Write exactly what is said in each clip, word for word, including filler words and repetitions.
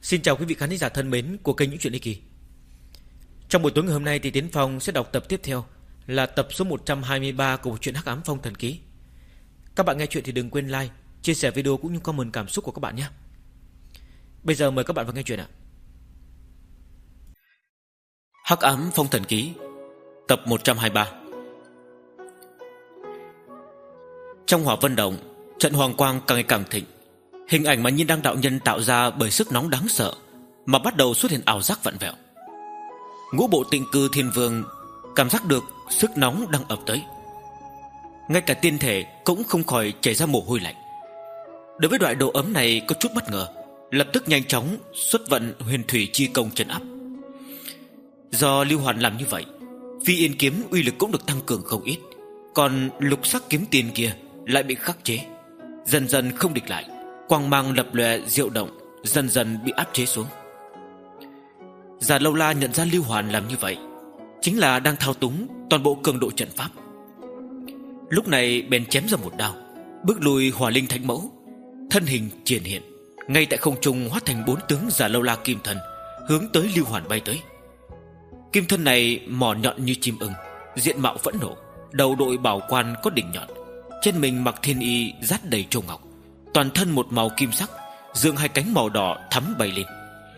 Xin chào quý vị khán giả thân mến của kênh Những Chuyện Ly Kỳ. Trong buổi tối ngày hôm nay thì Tiến Phong sẽ đọc tập tiếp theo là tập số một trăm hai mươi ba của bộ truyện Hắc Ám Phong Thần Ký. Các bạn nghe chuyện thì đừng quên like, chia sẻ video cũng như comment cảm xúc của các bạn nhé. Bây giờ mời các bạn vào nghe chuyện ạ. Hắc Ám Phong Thần Ký, tập một trăm hai mươi ba. Trong Hỏa Vân Động, trận hoàng quang càng ngày càng thịnh. Hình ảnh mà Nhiên Đăng đạo nhân tạo ra bởi sức nóng đáng sợ mà bắt đầu xuất hiện ảo giác vặn vẹo. Ngũ bộ Tịnh Cư Thiên Vương cảm giác được sức nóng đang ập tới. Ngay cả tiên thể cũng không khỏi chảy ra mồ hôi lạnh. Đối với loại độ ấm này có chút bất ngờ, lập tức nhanh chóng xuất vận huyền thủy chi công trấn áp. Do Lưu Hoàn làm như vậy, Phi Yên kiếm uy lực cũng được tăng cường không ít, còn lục sắc kiếm tiền kia lại bị khắc chế, dần dần không địch lại. Quang mang lập lòe diệu động, dần dần bị áp chế xuống. Già Lâu La nhận ra Lưu Hoàn làm như vậy chính là đang thao túng toàn bộ cường độ trận pháp. Lúc này bèn chém ra một đao, bước lùi Hỏa Linh Thánh Mẫu, thân hình triển hiện, ngay tại không trung hóa thành bốn tướng Già Lâu La kim thân, hướng tới Lưu Hoàn bay tới. Kim thân này mỏ nhọn như chim ưng, diện mạo phẫn nộ, đầu đội bảo quan có đỉnh nhọn, trên mình mặc thiên y dát đầy châu ngọc, toàn thân một màu kim sắc, dương hai cánh màu đỏ thắm bay lên.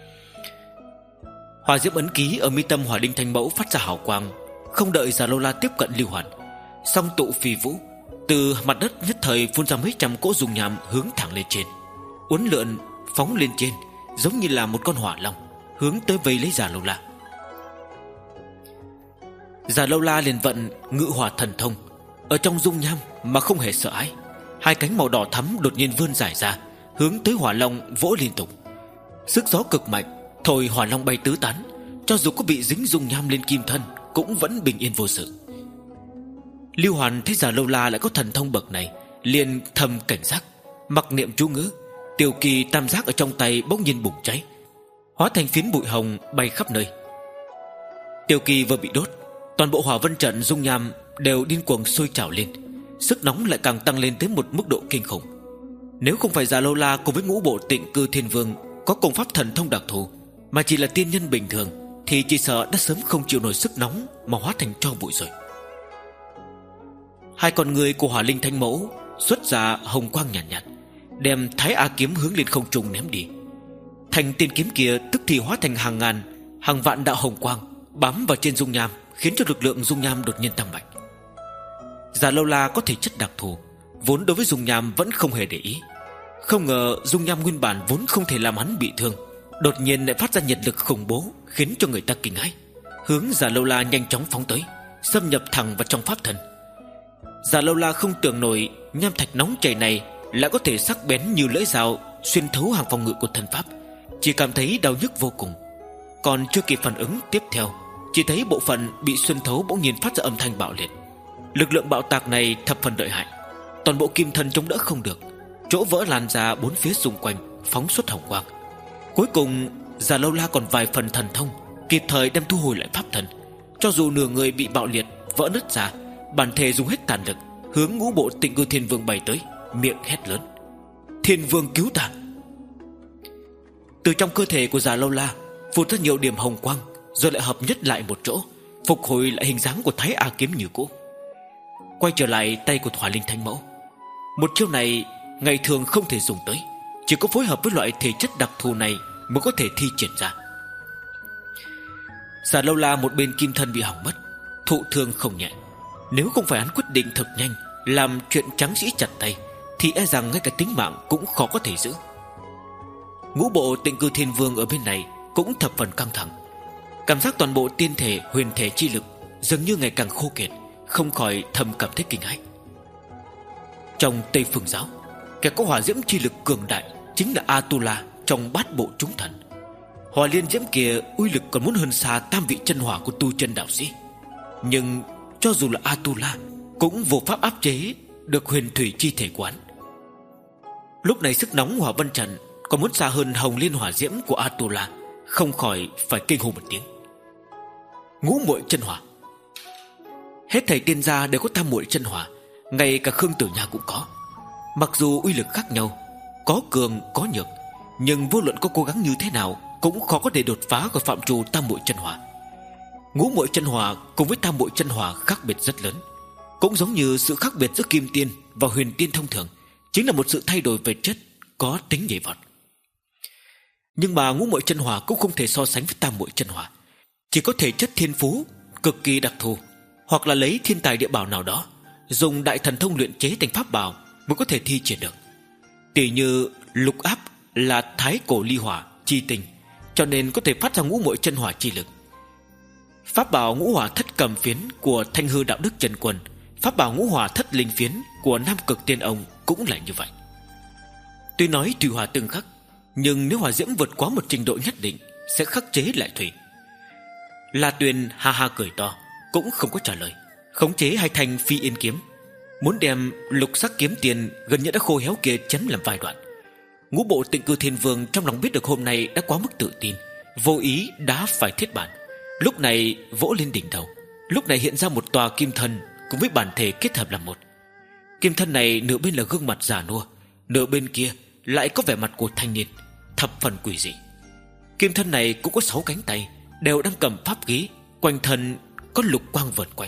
Hỏa diễm ấn ký ở mi tâm Hỏa Linh Thánh Mẫu phát ra hào quang, không đợi Già Lâu La tiếp cận Lưu Hoàn, song tụ phi vũ, từ mặt đất nhất thời phun ra mấy trăm cỗ dung nham hướng thẳng lên trên, uốn lượn phóng lên trên, giống như là một con hỏa long hướng tới vây lấy Già Lâu La. Già Lâu La liền vận ngự hỏa thần thông, ở trong dung nham mà không hề sợ hãi. Hai cánh màu đỏ thắm đột nhiên vươn dài ra, hướng tới hỏa long vỗ liên tục. Sức gió cực mạnh thổi hỏa long bay tứ tán, cho dù có bị dính dung nham lên kim thân cũng vẫn bình yên vô sự. Lưu Hoàn thấy Già Lâu La lại có thần thông bậc này, liền thầm cảnh giác, mặc niệm chú ngữ. Tiểu kỳ tam giác ở trong tay bỗng nhiên bùng cháy, hóa thành phiến bụi hồng bay khắp nơi. Tiểu kỳ vừa bị đốt, toàn bộ hỏa vân trận dung nham đều điên cuồng sôi trào lên, sức nóng lại càng tăng lên tới một mức độ kinh khủng. Nếu không phải Già Lâu La cùng với ngũ bộ Tịnh Cư Thiên Vương có công pháp thần thông đặc thù, mà chỉ là tiên nhân bình thường, thì chỉ sợ đã sớm không chịu nổi sức nóng mà hóa thành tro bụi rồi. Hai con người của Hỏa Linh Thánh Mẫu xuất ra hồng quang nhàn nhạt, nhạt, đem Thái A kiếm hướng lên không trung ném đi. Thành tiên kiếm kia tức thì hóa thành hàng ngàn, hàng vạn đạo hồng quang bám vào trên dung nham, khiến cho lực lượng dung nham đột nhiên tăng mạnh. Già Lâu La có thể chất đặc thù, vốn đối với dung nham vẫn không hề để ý. Không ngờ dung nham nguyên bản vốn không thể làm hắn bị thương, đột nhiên lại phát ra nhiệt lực khủng bố, khiến cho người ta kinh hãi, hướng Già Lâu La nhanh chóng phóng tới, xâm nhập thẳng vào trong pháp thân. Già Lâu La không tưởng nổi nham thạch nóng chảy này lại có thể sắc bén như lưỡi dao xuyên thấu hàng phòng ngự của thân pháp, chỉ cảm thấy đau nhức vô cùng. Còn chưa kịp phản ứng tiếp theo, chỉ thấy bộ phận bị xuyên thấu bỗng nhiên phát ra âm thanh bạo liệt. Lực lượng bạo tạc này thập phần lợi hại, toàn bộ kim thân chống đỡ không được, chỗ vỡ lan ra bốn phía xung quanh, phóng xuất hồng quang. Cuối cùng Già Lâu La còn vài phần thần thông, kịp thời đem thu hồi lại pháp thân. Cho dù nửa người bị bạo liệt vỡ nứt ra, bản thể dùng hết tàn lực hướng ngũ bộ Tịnh Cư Thiên Vương bay tới, miệng hét lớn: Thiên Vương cứu ta! Từ trong cơ thể của Già Lâu La phun rất nhiều điểm hồng quang, rồi lại hợp nhất lại một chỗ, phục hồi lại hình dáng của Thái A kiếm như cũ. Quay trở lại tay của Hỏa Linh Thánh Mẫu, một chiêu này ngày thường không thể dùng tới, chỉ có phối hợp với loại thể chất đặc thù này mới có thể thi triển ra. Già Lâu La một bên kim thân bị hỏng mất, thụ thương không nhẹ. Nếu không phải hắn quyết định thật nhanh, làm chuyện trắng sĩ chặt tay, thì e rằng ngay cả tính mạng cũng khó có thể giữ. Ngũ bộ Tịnh Cư Thiên Vương ở bên này cũng thập phần căng thẳng, cảm giác toàn bộ tiên thể huyền thể chi lực dường như ngày càng khô kiệt, không khỏi thầm cảm thấy kinh hãi. Trong Tây Phương giáo, kẻ có hỏa diễm chi lực cường đại chính là Atula trong bát bộ chúng thần. Hỏa liên diễm kia uy lực còn muốn hơn xa tam vị chân hỏa của tu chân đạo sĩ, nhưng cho dù là Atula cũng vô pháp áp chế được huyền thủy chi thể quán. Lúc này sức nóng hỏa vân trận còn muốn xa hơn hồng liên hỏa diễm của Atula, không khỏi phải kinh hô một tiếng: Ngũ muội chân hỏa! Hết thảy tiên gia đều có tam muội chân hỏa, ngay cả Khương Tử Nha cũng có. Mặc dù uy lực khác nhau, có cường có nhược, nhưng vô luận có cố gắng như thế nào cũng khó có thể đột phá khỏi phạm trù tam muội chân hỏa. Ngũ muội chân hỏa cùng với tam muội chân hỏa khác biệt rất lớn, cũng giống như sự khác biệt giữa kim tiên và huyền tiên thông thường chính là một sự thay đổi về chất có tính nhảy vọt. Nhưng mà ngũ muội chân hỏa cũng không thể so sánh với tam muội chân hỏa, chỉ có thể chất thiên phú cực kỳ đặc thù, hoặc là lấy thiên tài địa bảo nào đó, dùng đại thần thông luyện chế thành pháp bảo mới có thể thi triển được. Tỷ như lục áp là thái cổ ly hỏa chi tinh, cho nên có thể phát ra ngũ muội chân hỏa chi lực. Pháp bảo ngũ hỏa thất cầm phiến của Thanh Hư Đạo Đức Chân Quân, pháp bảo ngũ hỏa thất linh phiến của Nam Cực Tiên Ông cũng là như vậy. Tuy nói thủy hỏa tương khắc, nhưng nếu hỏa diễm vượt quá một trình độ nhất định sẽ khắc chế lại thủy. La Tuyền ha ha cười to, cũng không có trả lời, khống chế hai thanh phi yên kiếm, muốn đem lục sắc kiếm tiền gần như đã khô héo kia chém làm vài đoạn. Ngũ bộ Tịnh Cư Thiên Vương trong lòng biết được hôm nay đã quá mức tự tin, vô ý đá phải thiết bản, lúc này vỗ lên đỉnh đầu. Lúc này hiện ra một tòa kim thân cùng với bản thể kết hợp làm một. Kim thân này nửa bên là gương mặt già nua, nửa bên kia lại có vẻ mặt của thanh niên, thập phần quỷ dị. Kim thân này cũng có sáu cánh tay, đều đang cầm pháp khí, quanh thân có lục quang vờn quanh.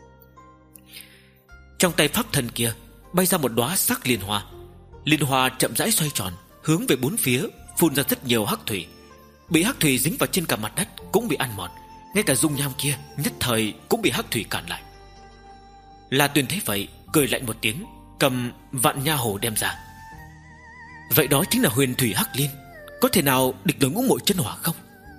Trong tay pháp thân kia bay ra một đóa sắc liên hoa. Liên hoa chậm rãi xoay tròn, hướng về bốn phía phun ra rất nhiều hắc thủy. Bị hắc thủy dính vào trên cả mặt đất cũng bị ăn mòn, ngay cả dung nham kia nhất thời cũng bị hắc thủy cản lại. La Tuyền thấy vậy cười lạnh một tiếng, cầm vạn nha hổ đem ra. Vậy đó chính là huyền thủy hắc liên, có thể nào địch nổi ngũ muội chân hỏa không?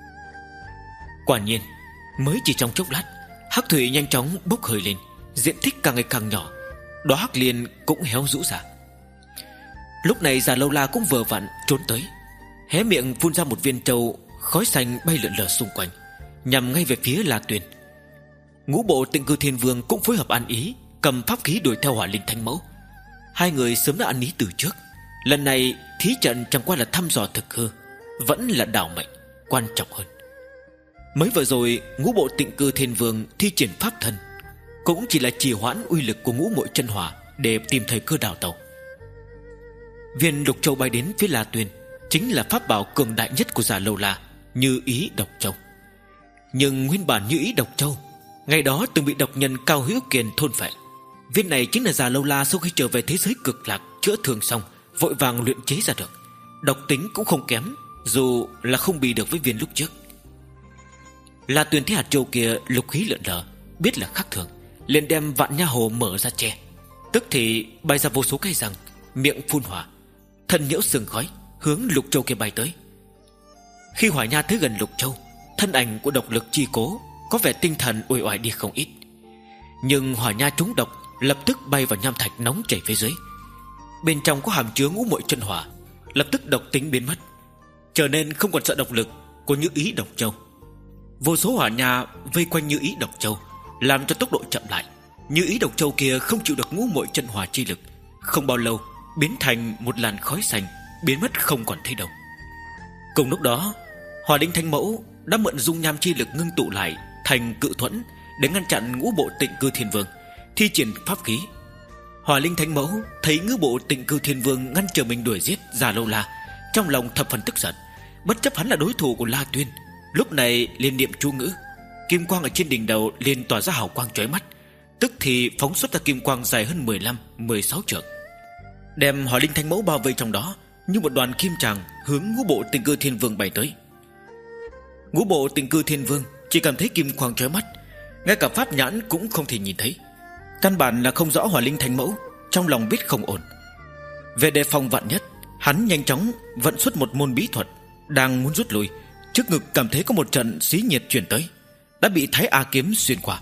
Quả nhiên, mới chỉ trong chốc lát, hắc thủy nhanh chóng bốc hơi lên, diện tích càng ngày càng nhỏ, đóa hắc liên cũng héo rũ ra. Lúc này Già Lâu La cũng vừa vặn trốn tới, hé miệng phun ra một viên trâu, khói xanh bay lượn lờ xung quanh, nhằm ngay về phía La Tuyền. Ngũ bộ Tịnh Cư Thiên Vương cũng phối hợp ăn ý, cầm pháp khí đuổi theo Hỏa Linh Thánh Mẫu. Hai người sớm đã ăn ý từ trước, lần này thí trận chẳng qua là thăm dò thực hư, vẫn là đảo mệnh quan trọng hơn. Mới vừa rồi ngũ bộ Tịnh Cư Thiên Vương thi triển pháp thân cũng chỉ là trì hoãn uy lực của ngũ muội chân hỏa để tìm thời cơ đào tẩu. Viên lục châu bay đến phía La Tuyền chính là pháp bảo cường đại nhất của Già Lâu La, Như Ý Độc Châu. Nhưng nguyên bản Như Ý Độc Châu ngày đó từng bị độc nhân Cao Hữu Kiền thôn phệ. Viên này chính là Già Lâu La sau khi trở về thế giới cực lạc chữa thương xong vội vàng luyện chế ra được. Độc tính cũng không kém, dù là không bị được với viên lúc trước. La Tuyền thấy hạt châu kia lục khí lượn lờ, biết là khác thường, liền đem vạn nha hồ mở ra che, tức thì bay ra vô số cây răng, miệng phun hỏa, thân nhiễu sương khói hướng lục châu kia bay tới. Khi hỏa nha tới gần lục châu, thân ảnh của độc lực chi cố có vẻ tinh thần uể oải đi không ít. Nhưng hỏa nha trúng độc lập tức bay vào nham thạch nóng chảy phía dưới. Bên trong có hàm chứa ngũ muội chân hỏa, lập tức độc tính biến mất, trở nên không còn sợ độc lực của Như Ý Độc Châu. Vô số hỏa nha vây quanh Như Ý Độc Châu, làm cho tốc độ chậm lại. Như Ý Độc Châu kia không chịu được ngũ muội chân hỏa chi lực, không bao lâu biến thành một làn khói xanh, biến mất không còn thấy đâu. Cùng lúc đó, Hỏa Linh Thánh Mẫu đã mượn dung nham chi lực ngưng tụ lại thành cự thuẫn để ngăn chặn ngũ bộ Tịnh Cư Thiên Vương thi triển pháp khí. Hỏa Linh Thánh Mẫu thấy ngũ bộ Tịnh Cư Thiên Vương ngăn trở mình đuổi giết Già Lâu La, trong lòng thập phần tức giận. Bất chấp hắn là đối thủ của La Tuyên, lúc này liền niệm chú ngữ, kim quang ở trên đỉnh đầu liền tỏa ra hào quang chói mắt, tức thì phóng xuất ra kim quang dài hơn mười lăm mười sáu trượng, đem Hỏa Linh Thánh Mẫu bao vây trong đó như một đoàn kim tràng hướng ngũ bộ Tịnh Cư Thiên Vương bay tới. Ngũ bộ Tịnh Cư Thiên Vương chỉ cảm thấy kim quang chói mắt, ngay cả pháp nhãn cũng không thể nhìn thấy, căn bản là không rõ Hỏa Linh Thánh Mẫu, trong lòng biết không ổn. Về đề phòng vạn nhất, hắn nhanh chóng vận xuất một môn bí thuật, đang muốn rút lui, trước ngực cảm thấy có một trận xí nhiệt truyền tới, đã bị Thái A kiếm xuyên qua.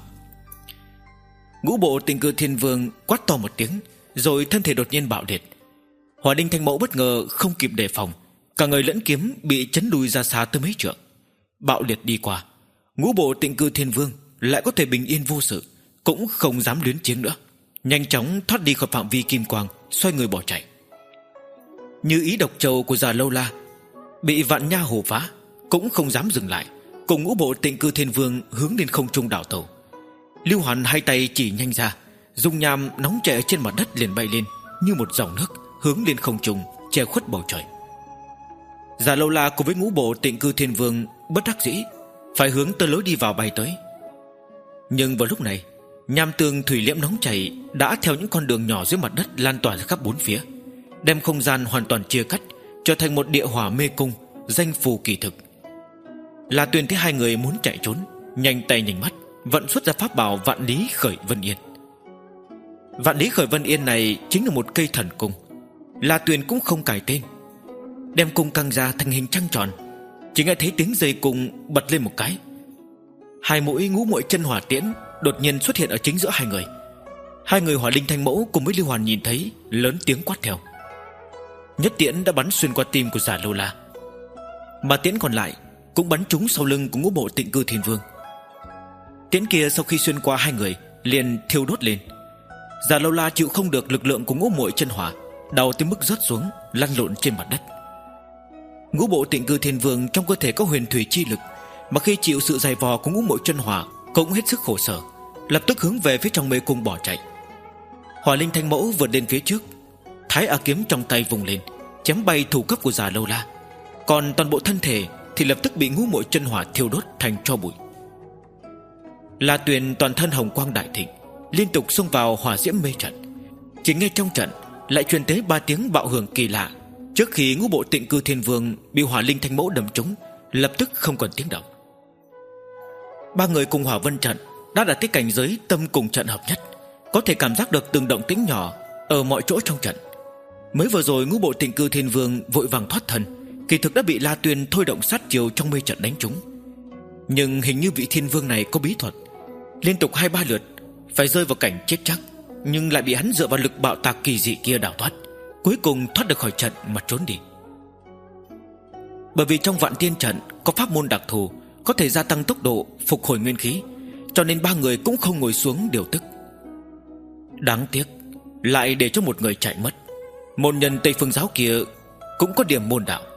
Ngũ bộ Tịnh Cư Thiên Vương quát to một tiếng, rồi thân thể đột nhiên bạo liệt. Hỏa Linh Thánh Mẫu bất ngờ không kịp đề phòng, cả người lẫn kiếm bị chấn lùi ra xa tới mấy trượng. Bạo liệt đi qua, ngũ bộ Tịnh Cư Thiên Vương lại có thể bình yên vô sự, cũng không dám luyến chiến nữa, nhanh chóng thoát đi khỏi phạm vi kim quang, xoay người bỏ chạy. Như Ý Độc Châu của Già Lâu La bị vạn nha hồ phá, cũng không dám dừng lại, cùng ngũ bộ Tịnh Cư Thiên Vương hướng lên không trung đảo tàu. Lưu Hoàn hai tay chỉ nhanh ra, dung nham nóng chảy trên mặt đất liền bay lên như một dòng nước, hướng lên không trung che khuất bầu trời. Già Lâu La cùng với ngũ bộ Tịnh Cư Thiên Vương bất đắc dĩ phải hướng tới lối đi vào bay tới. Nhưng vào lúc này, nham tương thủy liễm nóng chảy đã theo những con đường nhỏ dưới mặt đất lan tỏa ra khắp bốn phía, đem không gian hoàn toàn chia cắt, trở thành một địa hỏa mê cung, danh phù kỳ thực. La Tuyền thấy hai người muốn chạy trốn, nhanh tay nhanh mắt vận xuất ra pháp bảo Vạn Lý Khởi Vân Yên. Vạn Lý Khởi Vân Yên này chính là một cây thần cung. La Tuyền cũng không cài tên, đem cung căng ra thành hình trăng tròn. Chỉ nghe thấy tiếng dây cung bật lên một cái, hai mũi ngũ muội chân hỏa tiễn đột nhiên xuất hiện ở chính giữa hai người. Hai người Hỏa Linh Thanh Mẫu cùng với Lưu Hoàn nhìn thấy, lớn tiếng quát theo. Nhất tiễn đã bắn xuyên qua tim của Già Lâu La, mà tiễn còn lại cũng bắn trúng sau lưng của ngũ bộ Tịnh Cư Thiên Vương. Tiễn kia sau khi xuyên qua hai người liền thiêu đốt lên. Già Lâu La chịu không được lực lượng của ngũ muội chân hỏa, đau tới mức rớt xuống lăn lộn trên mặt đất. Ngũ bộ Tịnh Cư Thiên Vương trong cơ thể có huyền thủy chi lực, mà khi chịu sự dày vò của ngũ muội chân hỏa cũng hết sức khổ sở, lập tức hướng về phía trong mê cung bỏ chạy. Hỏa Linh Thanh Mẫu vượt lên phía trước, Thái A kiếm trong tay vùng lên, chém bay thủ cấp của Già Lâu La, còn toàn bộ thân thể thì lập tức bị ngũ muội chân hỏa thiêu đốt thành tro bụi. La Tuyền toàn thân hồng quang đại thịnh, liên tục xông vào hỏa diễm mê trận. Chỉ nghe trong trận lại truyền tới ba tiếng bạo hưởng kỳ lạ, trước khi ngũ bộ Tịnh Cư Thiên Vương bị Hỏa Linh Thanh Mẫu đâm trúng, lập tức không còn tiếng động. Ba người cùng Hỏa Vân trận đã đạt tới cảnh giới tâm cùng trận hợp nhất, có thể cảm giác được từng động tĩnh nhỏ ở mọi chỗ trong trận. Mới vừa rồi ngũ bộ Tịnh Cư Thiên Vương vội vàng thoát thân, kỳ thực đã bị La Tuyền thôi động sát chiều trong mê trận đánh trúng. Nhưng hình như vị thiên vương này có bí thuật, liên tục hai ba lượt phải rơi vào cảnh chết chắc, nhưng lại bị hắn dựa vào lực bạo tạc kỳ dị kia đào thoát, cuối cùng thoát được khỏi trận mà trốn đi. Bởi vì trong Vạn Tiên trận có pháp môn đặc thù có thể gia tăng tốc độ, phục hồi nguyên khí, cho nên ba người cũng không ngồi xuống điều tức. Đáng tiếc lại để cho một người chạy mất. Môn nhân Tây Phương giáo kia cũng có điểm môn đạo.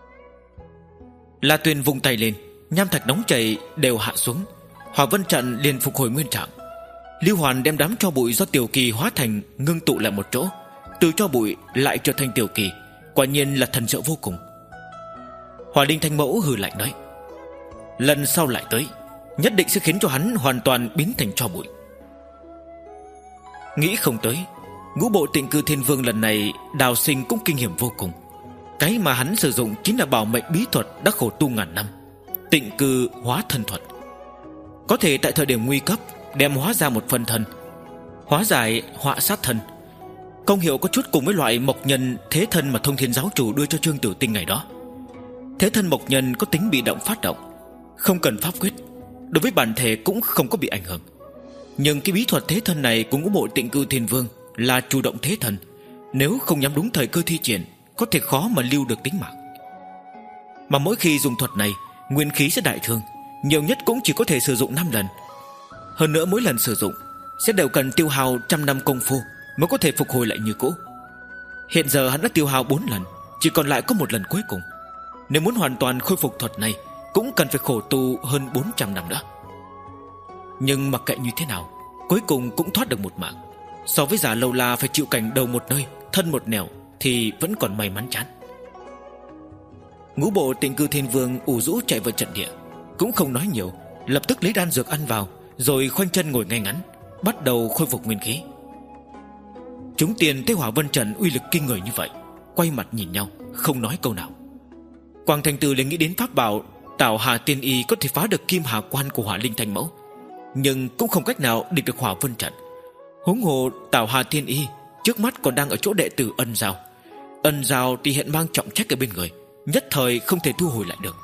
La Tuyền vung tay lên, nham thạch nóng chảy đều hạ xuống, Hỏa Vân trận liền phục hồi nguyên trạng. Lưu Hoàn đem đám tro bụi do Tiểu Kỳ hóa thành ngưng tụ lại một chỗ, từ tro bụi lại trở thành Tiểu Kỳ, quả nhiên là thần diệu vô cùng. Hỏa Linh Thanh Mẫu hừ lạnh nói, lần sau lại tới, nhất định sẽ khiến cho hắn hoàn toàn biến thành tro bụi. Nghĩ không tới, ngũ bộ Tịnh Cư Thiên Vương lần này đào sinh cũng kinh hiểm vô cùng. Cái mà hắn sử dụng chính là bảo mệnh bí thuật đã khổ tu ngàn năm, Tịnh Cư hóa thân thuật. Có thể tại thời điểm nguy cấp đem hóa ra một phân thân, hóa giải họa sát thân. Công hiệu có chút cùng với loại mộc nhân thế thân mà Thông Thiên giáo chủ đưa cho Trương Tử Tinh ngày đó. Thế thân mộc nhân có tính bị động phát động, không cần pháp quyết, đối với bản thể cũng không có bị ảnh hưởng. Nhưng cái bí thuật thế thân này của ngũ bộ Tịnh Cư Thiên Vương là chủ động thế thân, nếu không nhắm đúng thời cơ thi triển, có thể khó mà lưu được tính mạng. Mà mỗi khi dùng thuật này, nguyên khí sẽ đại thương, nhiều nhất cũng chỉ có thể sử dụng năm lần. Hơn nữa mỗi lần sử dụng sẽ đều cần tiêu hao trăm năm công phu mới có thể phục hồi lại như cũ. Hiện giờ hắn đã tiêu hao bốn lần, chỉ còn lại có một lần cuối cùng. Nếu muốn hoàn toàn khôi phục thuật này, cũng cần phải khổ tu hơn bốn trăm năm nữa. Nhưng mặc kệ như thế nào, cuối cùng cũng thoát được một mạng. So với Già Lâu La phải chịu cảnh đầu một nơi, thân một nẻo, thì vẫn còn may mắn chán. Ngũ bộ Tịnh Cư Thiên Vương ủ rũ chạy vào trận địa, cũng không nói nhiều, lập tức lấy đan dược ăn vào, rồi khoanh chân ngồi ngay ngắn, bắt đầu khôi phục nguyên khí. Chúng tiền thấy Hỏa Vân trận uy lực kinh người như vậy, quay mặt nhìn nhau, không nói câu nào. Quang Thành Tử liền nghĩ đến pháp bảo Tảo Hà Tiên Y có thể phá được Kim Hà Quan của Hỏa Linh Thanh Mẫu, nhưng cũng không cách nào địch được Hỏa Vân trận. Huống hồ Tảo Hà Tiên Y trước mắt còn đang ở chỗ đệ tử Ân Giao. Ân Giao thì hiện mang trọng trách ở bên người, nhất thời không thể thu hồi lại được.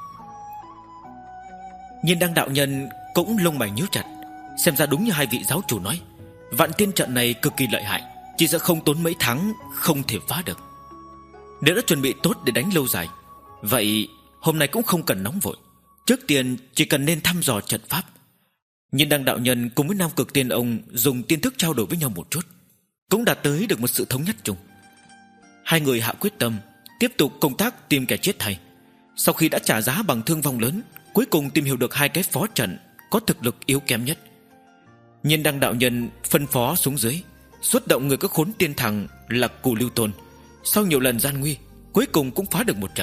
Nhiên Đăng đạo nhân cũng lông mày nhíu chặt, xem ra đúng như hai vị giáo chủ nói, Vạn Tiên trận này cực kỳ lợi hại, chỉ sợ không tốn mấy tháng không thể phá được. Nếu đã chuẩn bị tốt để đánh lâu dài, vậy hôm nay cũng không cần nóng vội, trước tiên chỉ cần nên thăm dò trận pháp. Nhiên Đăng đạo nhân cùng với Nam Cực Tiên ông dùng tiên thức trao đổi với nhau một chút, cũng đạt tới được một sự thống nhất chung. Hai người hạ quyết tâm tiếp tục công tác tìm kẻ chết thay. Sau khi đã trả giá bằng thương vong lớn, cuối cùng tìm hiểu được hai cái phó trận có thực lực yếu kém nhất. Nhiên Đăng đạo nhân phân phó xuống dưới, xuất động người có khốn tiên thằng là Cù Lưu Tôn. Sau nhiều lần gian nguy, cuối cùng cũng phá được một trận,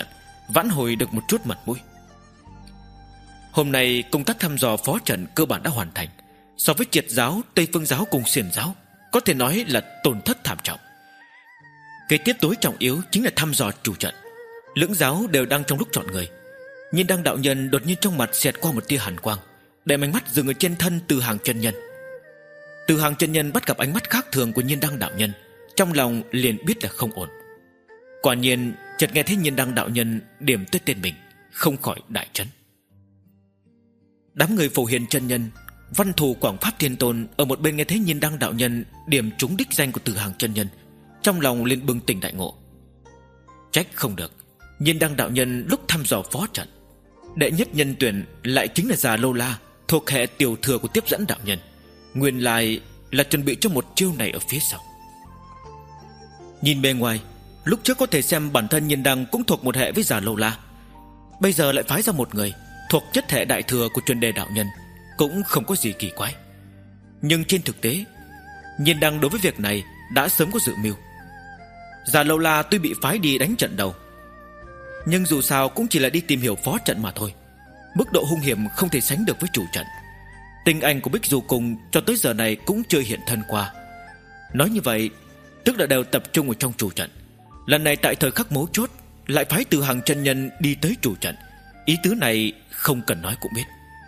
vãn hồi được một chút mặt mũi. Hôm nay công tác thăm dò phó trận cơ bản đã hoàn thành. So với Triệt giáo, Tây Phương giáo cùng Xiển giáo, có thể nói là tổn thất thảm trọng. Kế tiếp tối trọng yếu chính là thăm dò chủ trận. Lưỡng giáo đều đang trong lúc chọn người. Nhiên Đăng đạo nhân đột nhiên trong mặt xẹt qua một tia hàn quang, để ánh mắt dừng ở trên thân Từ Hàng chân nhân. Từ Hàng chân nhân bắt gặp ánh mắt khác thường của Nhiên Đăng đạo nhân, trong lòng liền biết là không ổn. Quả nhiên chợt nghe thấy Nhiên Đăng đạo nhân điểm tới tên mình, không khỏi đại chấn. Đám người Phổ Hiền chân nhân, Văn Thù Quảng Pháp Thiên Tôn ở một bên nghe thấy Nhiên Đăng đạo nhân điểm trúng đích danh của Từ Hàng chân nhân, trong lòng liền bừng tỉnh đại ngộ. Trách không được, Nhiên Đăng đạo nhân lúc thăm dò phó trận, đệ nhất nhân tuyển lại chính là Già Lâu La, thuộc hệ tiểu thừa của tiếp dẫn đạo nhân. Nguyên lai là chuẩn bị cho một chiêu này ở phía sau. Nhìn bề ngoài, lúc trước có thể xem bản thân Nhiên Đăng cũng thuộc một hệ với Già Lâu La, bây giờ lại phái ra một người thuộc chất hệ đại thừa của chuyên đề đạo nhân, cũng không có gì kỳ quái. Nhưng trên thực tế, Nhiên Đăng đối với việc này đã sớm có dự mưu. Già Lâu La tuy bị phái đi đánh trận đầu, nhưng dù sao cũng chỉ là đi tìm hiểu phó trận mà thôi. Mức độ hung hiểm không thể sánh được với chủ trận. Tình anh của Bích Du Cung cho tới giờ này cũng chưa hiện thân qua. Nói như vậy, tức là đều tập trung ở trong chủ trận. Lần này tại thời khắc mấu chốt lại phái Từ Hàng chân nhân đi tới chủ trận. Ý tứ này không cần nói cũng biết.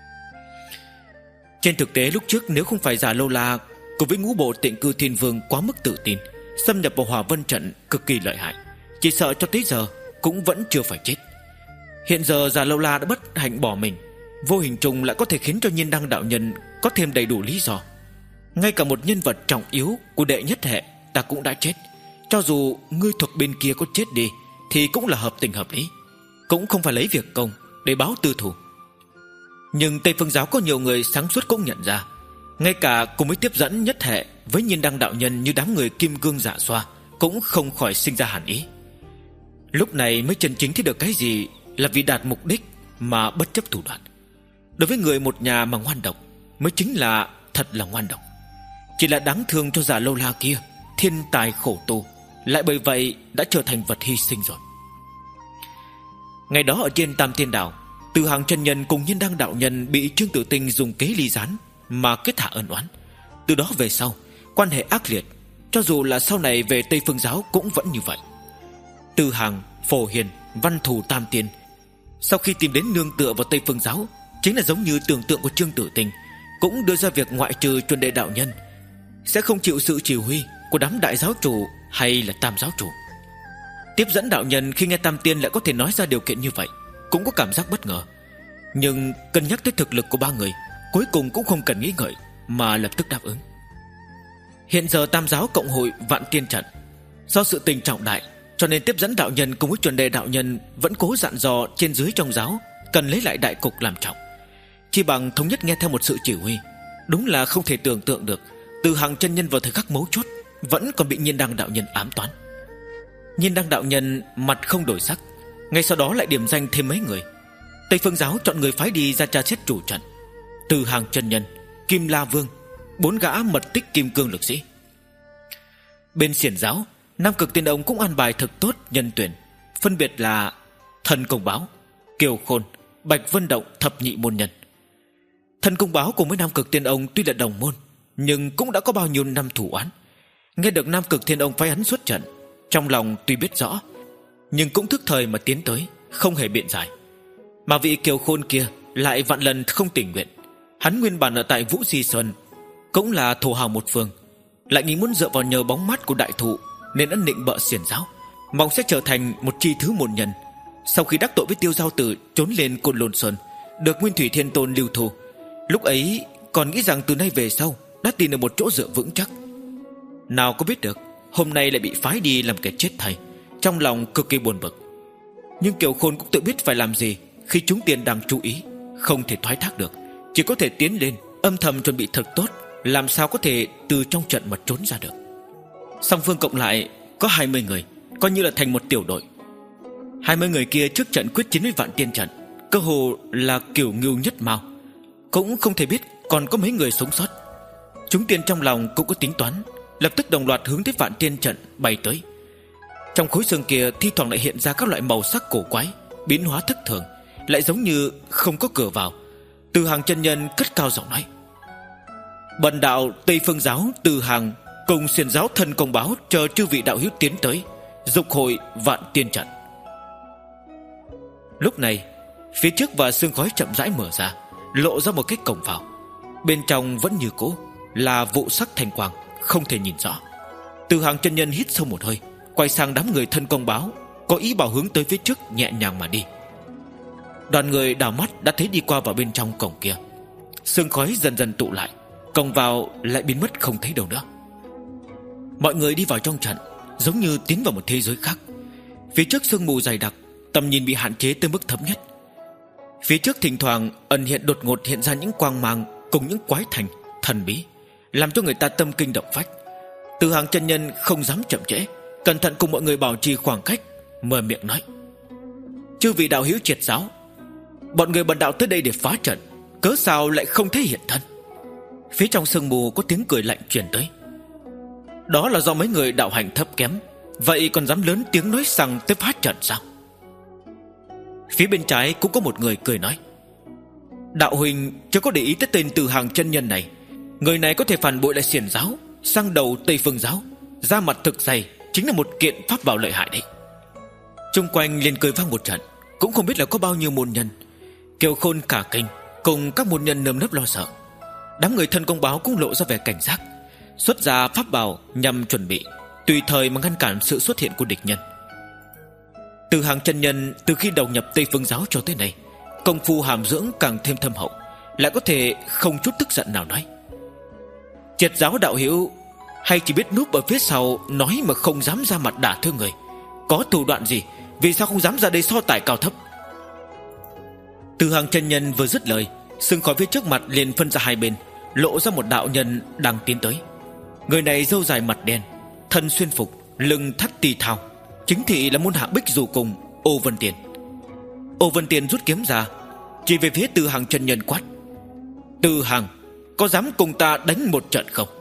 Trên thực tế lúc trước nếu không phải Già Lâu La cùng với ngũ bộ Tịnh Cư Thiên Vương quá mức tự tin, xâm nhập vào Hỏa Vân trận cực kỳ lợi hại, chỉ sợ cho tới giờ cũng vẫn chưa phải chết. Hiện giờ Già Lâu La đã bất hạnh bỏ mình, vô hình trùng lại có thể khiến cho Nhiên Đăng đạo nhân có thêm đầy đủ lý do. Ngay cả một nhân vật trọng yếu của đệ nhất hệ ta cũng đã chết, cho dù ngươi thuộc bên kia có chết đi thì cũng là hợp tình hợp lý, cũng không phải lấy việc công để báo tư thù. Nhưng Tây Phương giáo có nhiều người sáng suốt cũng nhận ra, ngay cả cùng với tiếp dẫn nhất hệ với Nhiên Đăng đạo nhân như đám người Kim Cương Dạ Xoa cũng không khỏi sinh ra hàn ý. Lúc này mới chân chính thấy được cái gì là vì đạt mục đích mà bất chấp thủ đoạn. Đối với người một nhà mà ngoan độc mới chính là thật là ngoan độc. Chỉ là đáng thương cho Già Lâu La kia, thiên tài khổ tu, lại bởi vậy đã trở thành vật hy sinh rồi. Ngày đó ở trên Tam Tiên Đảo, Từ Hàng chân nhân cùng Nhiên Đăng đạo nhân bị Trương Tử Tinh dùng kế ly gián mà kết hạ ân oán. Từ đó về sau quan hệ ác liệt, cho dù là sau này về Tây Phương giáo cũng vẫn như vậy. Từ Hàng, Phổ Hiền, Văn Thù Tam Tiên sau khi tìm đến nương tựa vào Tây Phương giáo, chính là giống như tưởng tượng của Trương Tử Tinh, cũng đưa ra việc ngoại trừ chuẩn đề đạo nhân sẽ không chịu sự chỉ huy của đám đại giáo chủ hay là tam giáo chủ. Tiếp dẫn đạo nhân khi nghe Tam Tiên lại có thể nói ra điều kiện như vậy cũng có cảm giác bất ngờ, nhưng cân nhắc tới thực lực của ba người, cuối cùng cũng không cần nghĩ ngợi mà lập tức đáp ứng. Hiện giờ tam giáo cộng hội Vạn Tiên trận, do sự tình trọng đại, cho nên tiếp dẫn đạo nhân cùng với chuẩn đề đạo nhân vẫn cố dặn dò trên dưới trong giáo cần lấy lại đại cục làm trọng, chỉ bằng thống nhất nghe theo một sự chỉ huy. Đúng là không thể tưởng tượng được, Từ Hàng chân nhân vào thời khắc mấu chốt vẫn còn bị Nhiên Đăng đạo nhân ám toán. Nhiên Đăng đạo nhân mặt không đổi sắc, ngay sau đó lại điểm danh thêm mấy người. Tây Phương giáo chọn người phái đi ra tra xét chủ trận: Từ Hàng chân nhân, Kim La Vương, bốn gã mật tích kim cương lực sĩ. Bên Xiển giáo, Nam Cực Tiên Ông cũng an bài thật tốt nhân tuyển, phân biệt là Thần Công Báo, Kiều Khôn, Bạch Vân Động thập nhị môn nhân. Thần Công Báo cùng với Nam Cực Tiên Ông tuy là đồng môn, nhưng cũng đã có bao nhiêu năm thủ oán. Nghe được Nam Cực Thiên Ông phái hắn xuất trận, trong lòng tuy biết rõ, nhưng cũng thức thời mà tiến tới, không hề biện giải. Mà vị Kiều Khôn kia lại vạn lần không tình nguyện. Hắn nguyên bản ở tại Vũ Di Sơn, cũng là thổ hào một phương, lại nghĩ muốn dựa vào nhờ bóng mắt của đại thụ nên đã nịnh bợ Xiển giáo, mong sẽ trở thành một chi thứ môn nhân. Sau khi đắc tội với Tiêu Giao Tử, trốn lên Côn Lôn Sơn, được Nguyên Thủy Thiên Tôn lưu thu. Lúc ấy còn nghĩ rằng từ nay về sau đã tìm được một chỗ dựa vững chắc. Nào có biết được hôm nay lại bị phái đi làm kẻ chết thay, trong lòng cực kỳ buồn bực. Nhưng Kiều Khôn cũng tự biết phải làm gì khi chúng tiền đang chú ý, không thể thoái thác được, chỉ có thể tiến lên âm thầm chuẩn bị thật tốt, làm sao có thể từ trong trận mà trốn ra được. Song phương cộng lại có hai mươi người, coi như là thành một tiểu đội. Hai mươi người kia trước trận quyết chiến với Vạn Tiên trận, cơ hồ là kiểu ngưu nhất mao, cũng không thể biết còn có mấy người sống sót. Chúng tiên trong lòng cũng có tính toán, lập tức đồng loạt hướng tới Vạn Tiên trận bay tới. Trong khối xương kia thi thoảng lại hiện ra các loại màu sắc cổ quái, biến hóa thất thường, lại giống như không có cửa vào. Từ Hàng chân nhân cất cao giọng nói: Bần đạo Tây Phương giáo Từ Hàng cùng Xiển giáo Thân Công Báo chờ chư vị đạo hữu tiến tới, dục hội Vạn Tiên trận. Lúc này phía trước và sương khói chậm rãi mở ra, lộ ra một cái cổng vào. Bên trong vẫn như cũ là vụ sắc thanh quang, không thể nhìn rõ. Từ Hàng chân nhân hít sâu một hơi, quay sang đám người Thân Công Báo, có ý bảo hướng tới phía trước nhẹ nhàng mà đi. Đoàn người đảo mắt đã thấy đi qua vào bên trong cổng kia. Sương khói dần dần tụ lại, cổng vào lại biến mất không thấy đâu nữa. Mọi người đi vào trong trận giống như tiến vào một thế giới khác. Phía trước sương mù dày đặc, tầm nhìn bị hạn chế tới mức thấp nhất. Phía trước thỉnh thoảng ẩn hiện đột ngột hiện ra những quang mang cùng những quái thành thần bí, làm cho người ta tâm kinh động phách. Từ Hàng chân nhân không dám chậm trễ, cẩn thận cùng mọi người bảo trì khoảng cách, mở miệng nói: Chư vị đạo hữu Triệt giáo, bọn người bần đạo tới đây để phá trận, cớ sao lại không thấy hiện thân? Phía trong sương mù có tiếng cười lạnh truyền tới: Đó là do mấy người đạo hành thấp kém, vậy còn dám lớn tiếng nói rằng tới phá trận sao? Phía bên trái cũng có một người cười nói: Đạo huynh chưa có để ý tới tên Từ Hàng chân nhân này. Người này có thể phản bội lại Xiển giáo, sang đầu Tây Phương giáo, da mặt thực dày, chính là một kiện pháp bảo lợi hại đấy. Chung quanh liền cười vang một trận, cũng không biết là có bao nhiêu môn nhân. Kiều Khôn cả kinh, cùng các môn nhân nơm nớp lo sợ. Đám người Thân Công Báo cũng lộ ra vẻ cảnh giác, xuất ra pháp bảo nhằm chuẩn bị tùy thời mà ngăn cản sự xuất hiện của địch nhân. Từ Hàng chân nhân từ khi đầu nhập Tây Phương giáo cho tới nay, công phu hàm dưỡng càng thêm thâm hậu, lại có thể không chút tức giận nào nói: Triệt giáo đạo hữu hay chỉ biết núp ở phía sau nói mà không dám ra mặt đả thương người, có thủ đoạn gì, vì sao không dám ra đây so tài cao thấp? Từ Hàng chân nhân vừa dứt lời, sương khói phía trước mặt liền phân ra hai bên, lộ ra một đạo nhân đang tiến tới. Người này râu dài mặt đen, thân xuyên phục, lưng thắt tỳ thao, chính thị là môn hạ Bích Dù cùng Ô Vân Tiền. Ô Vân Tiền rút kiếm ra, chỉ về phía Từ Hàng chân nhân quát: Từ Hàng, có dám cùng ta đánh một trận không?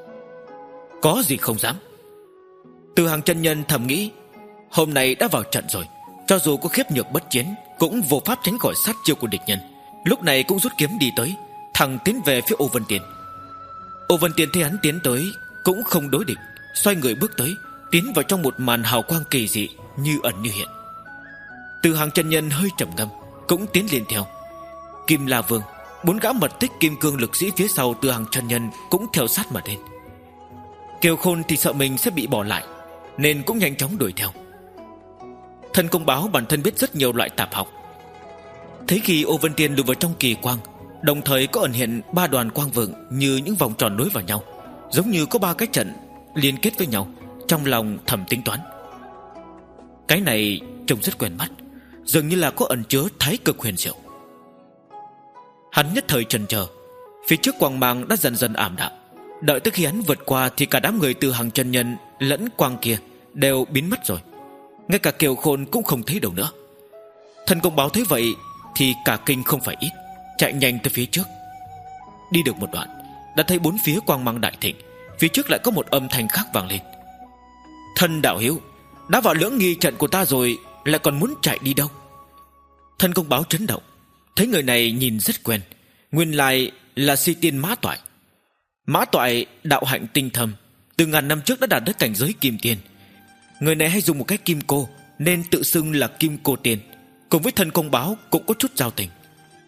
Có gì không dám. Từ Hàng chân nhân thầm nghĩ, hôm nay đã vào trận rồi, cho dù có khiếp nhược bất chiến, cũng vô pháp tránh khỏi sát chiêu của địch nhân. Lúc này cũng rút kiếm đi tới, thẳng tiến về phía Ô Vân Tiền. Ô Vân Tiền thấy hắn tiến tới cũng không đối địch, xoay người bước tới, tiến vào trong một màn hào quang kỳ dị như ẩn như hiện. Từ Hàng chân nhân hơi trầm ngâm, cũng tiến liền theo. Kim La Vương, bốn gã mật tích kim cương lực sĩ phía sau Từ Hàng chân nhân cũng theo sát mà lên. Kiều Khôn thì sợ mình sẽ bị bỏ lại, nên cũng nhanh chóng đuổi theo. Thân Công Báo bản thân biết rất nhiều loại tạp học, thấy khi Ô Vân Tiên lùi vào trong kỳ quang, đồng thời có ẩn hiện ba đoàn quang vượng như những vòng tròn nối vào nhau, giống như có ba cái trận liên kết với nhau. Trong lòng thầm tính toán, cái này trông rất quen mắt, dường như là có ẩn chứa thái cực huyền diệu. Hắn nhất thời chần chờ, phía trước quang mang đã dần dần ảm đạm. Đợi tới khi hắn vượt qua thì cả đám người Từ Hàng chân nhân lẫn quang kia đều biến mất rồi, ngay cả Kiều Khôn cũng không thấy đâu nữa. Thân Công Báo thấy vậy thì cả kinh không phải ít, chạy nhanh tới phía trước. Đi được một đoạn, đã thấy bốn phía quang mang đại thịnh. Phía trước lại có một âm thanh khác vang lên: Thân đạo hữu, đã vào lưỡng nghi trận của ta rồi, lại còn muốn chạy đi đâu? Thân Công Báo chấn động, thấy người này nhìn rất quen, nguyên lai là Si Tiên Mã Toại. Mã Toại đạo hạnh tinh thâm, từ ngàn năm trước đã đạt đến cảnh giới kim tiên. Người này hay dùng một cái kim cô, nên tự xưng là Kim Cô Tiên, cùng với Thân Công Báo cũng có chút giao tình.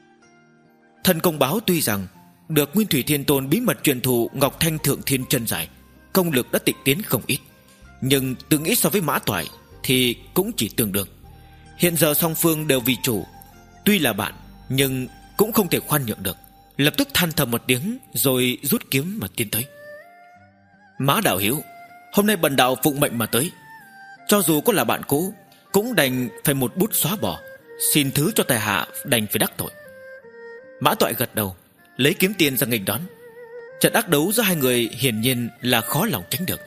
Thân Công Báo tuy rằng được Nguyên Thủy Thiên Tôn bí mật truyền thụ Ngọc Thanh Thượng Thiên chân giải, công lực đã tịnh tiến không ít, nhưng tự nghĩ so với Mã Toại thì cũng chỉ tương đương. Hiện giờ song phương đều vì chủ, tuy là bạn nhưng cũng không thể khoan nhượng được, lập tức than thầm một tiếng rồi rút kiếm mà tiến tới. Mã đạo hữu, hôm nay bần đạo phụng mệnh mà tới, cho dù có là bạn cũ cũng đành phải một bút xóa bỏ, xin thứ cho tài hạ đành phải đắc tội. Mã Toại gật đầu, lấy kiếm tiền ra nghênh đón. Trận ác đấu giữa hai người hiển nhiên là khó lòng tránh được.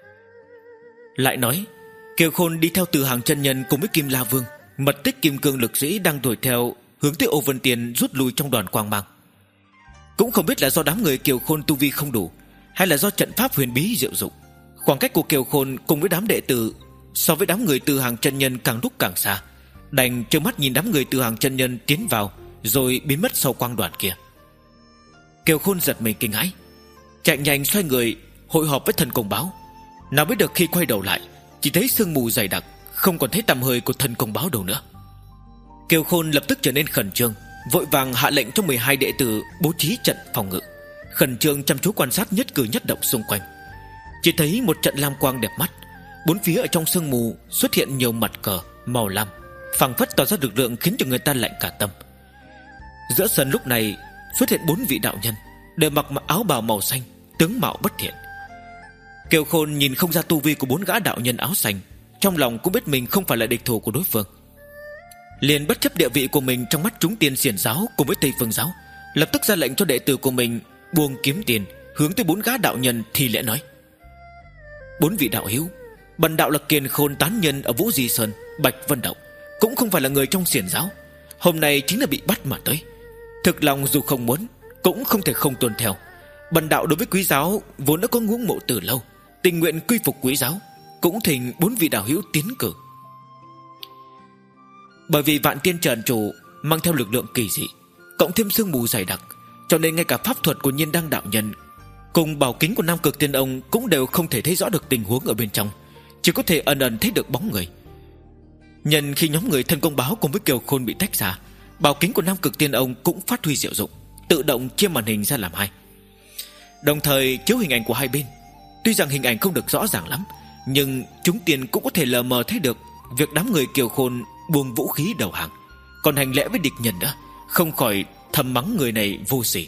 Lại nói, Kiều Khôn đi theo Từ Hàng chân nhân cùng với Kim La Vương, mật tích kim cương lực sĩ đang đuổi theo, hướng tới Ô Vân Tiền rút lui trong đoàn quang mang. Cũng không biết là do đám người Kiều Khôn tu vi không đủ, hay là do trận pháp huyền bí diệu dụng, khoảng cách của Kiều Khôn cùng với đám đệ tử so với đám người Từ Hàng chân nhân càng lúc càng xa, đành trơ mắt nhìn đám người từ hàng chân nhân tiến vào, rồi biến mất sau quang đoàn kia. Kiều Khôn giật mình kinh hãi, chạy nhanh xoay người hội họp với thần công báo. Nào biết được khi quay đầu lại, chỉ thấy sương mù dày đặc, không còn thấy tăm hơi của thần công báo đâu nữa. Kiều Khôn lập tức trở nên khẩn trương, vội vàng hạ lệnh cho mười hai đệ tử bố trí trận phòng ngự, khẩn trương chăm chú quan sát nhất cử nhất động xung quanh. Chỉ thấy một trận lam quang đẹp mắt, bốn phía ở trong sương mù xuất hiện nhiều mặt cờ màu lam, phảng phất tỏ ra lực lượng khiến cho người ta lạnh cả tâm. Giữa sân lúc này xuất hiện bốn vị đạo nhân, đều mặc áo bào màu xanh, tướng mạo bất thiện. Kiều Khôn nhìn không ra tu vi của bốn gã đạo nhân áo xanh, trong lòng cũng biết mình không phải là địch thủ của đối phương, liền bất chấp địa vị của mình trong mắt chúng tiên xiển giáo cùng với Tây Phương giáo, lập tức ra lệnh cho đệ tử của mình buông kiếm tiền, hướng tới bốn gã đạo nhân thì lễ nói: bốn vị đạo hữu, bần đạo là Kiền Khôn tán nhân ở Vũ Di Sơn, Bạch Vân Động, cũng không phải là người trong xiển giáo, hôm nay chính là bị bắt mà tới. Thực lòng dù không muốn, cũng không thể không tuân theo. Bần đạo đối với quý giáo vốn đã có ngưỡng mộ từ lâu, tình nguyện quy phục quý giáo, cũng thỉnh bốn vị đạo hữu tiến cử. Bởi vì Vạn Tiên Trần chủ mang theo lực lượng kỳ dị, cộng thêm sương mù dày đặc, cho nên ngay cả pháp thuật của Nhiên Đăng đạo nhân cùng bảo kính của Nam Cực Tiên ông cũng đều không thể thấy rõ được tình huống ở bên trong, chỉ có thể ẩn ẩn thấy được bóng người. Nhân khi nhóm người thân công báo cùng với Kiều Khôn bị tách ra, bảo kính của Nam Cực Tiên ông cũng phát huy diệu dụng, tự động chia màn hình ra làm hai, đồng thời chiếu hình ảnh của hai bên. Tuy rằng hình ảnh không được rõ ràng lắm, nhưng chúng tiên cũng có thể lờ mờ thấy được việc đám người Kiều Khôn buông vũ khí đầu hàng, còn hành lễ với địch nhân đó, không khỏi thầm mắng người này vô sỉ.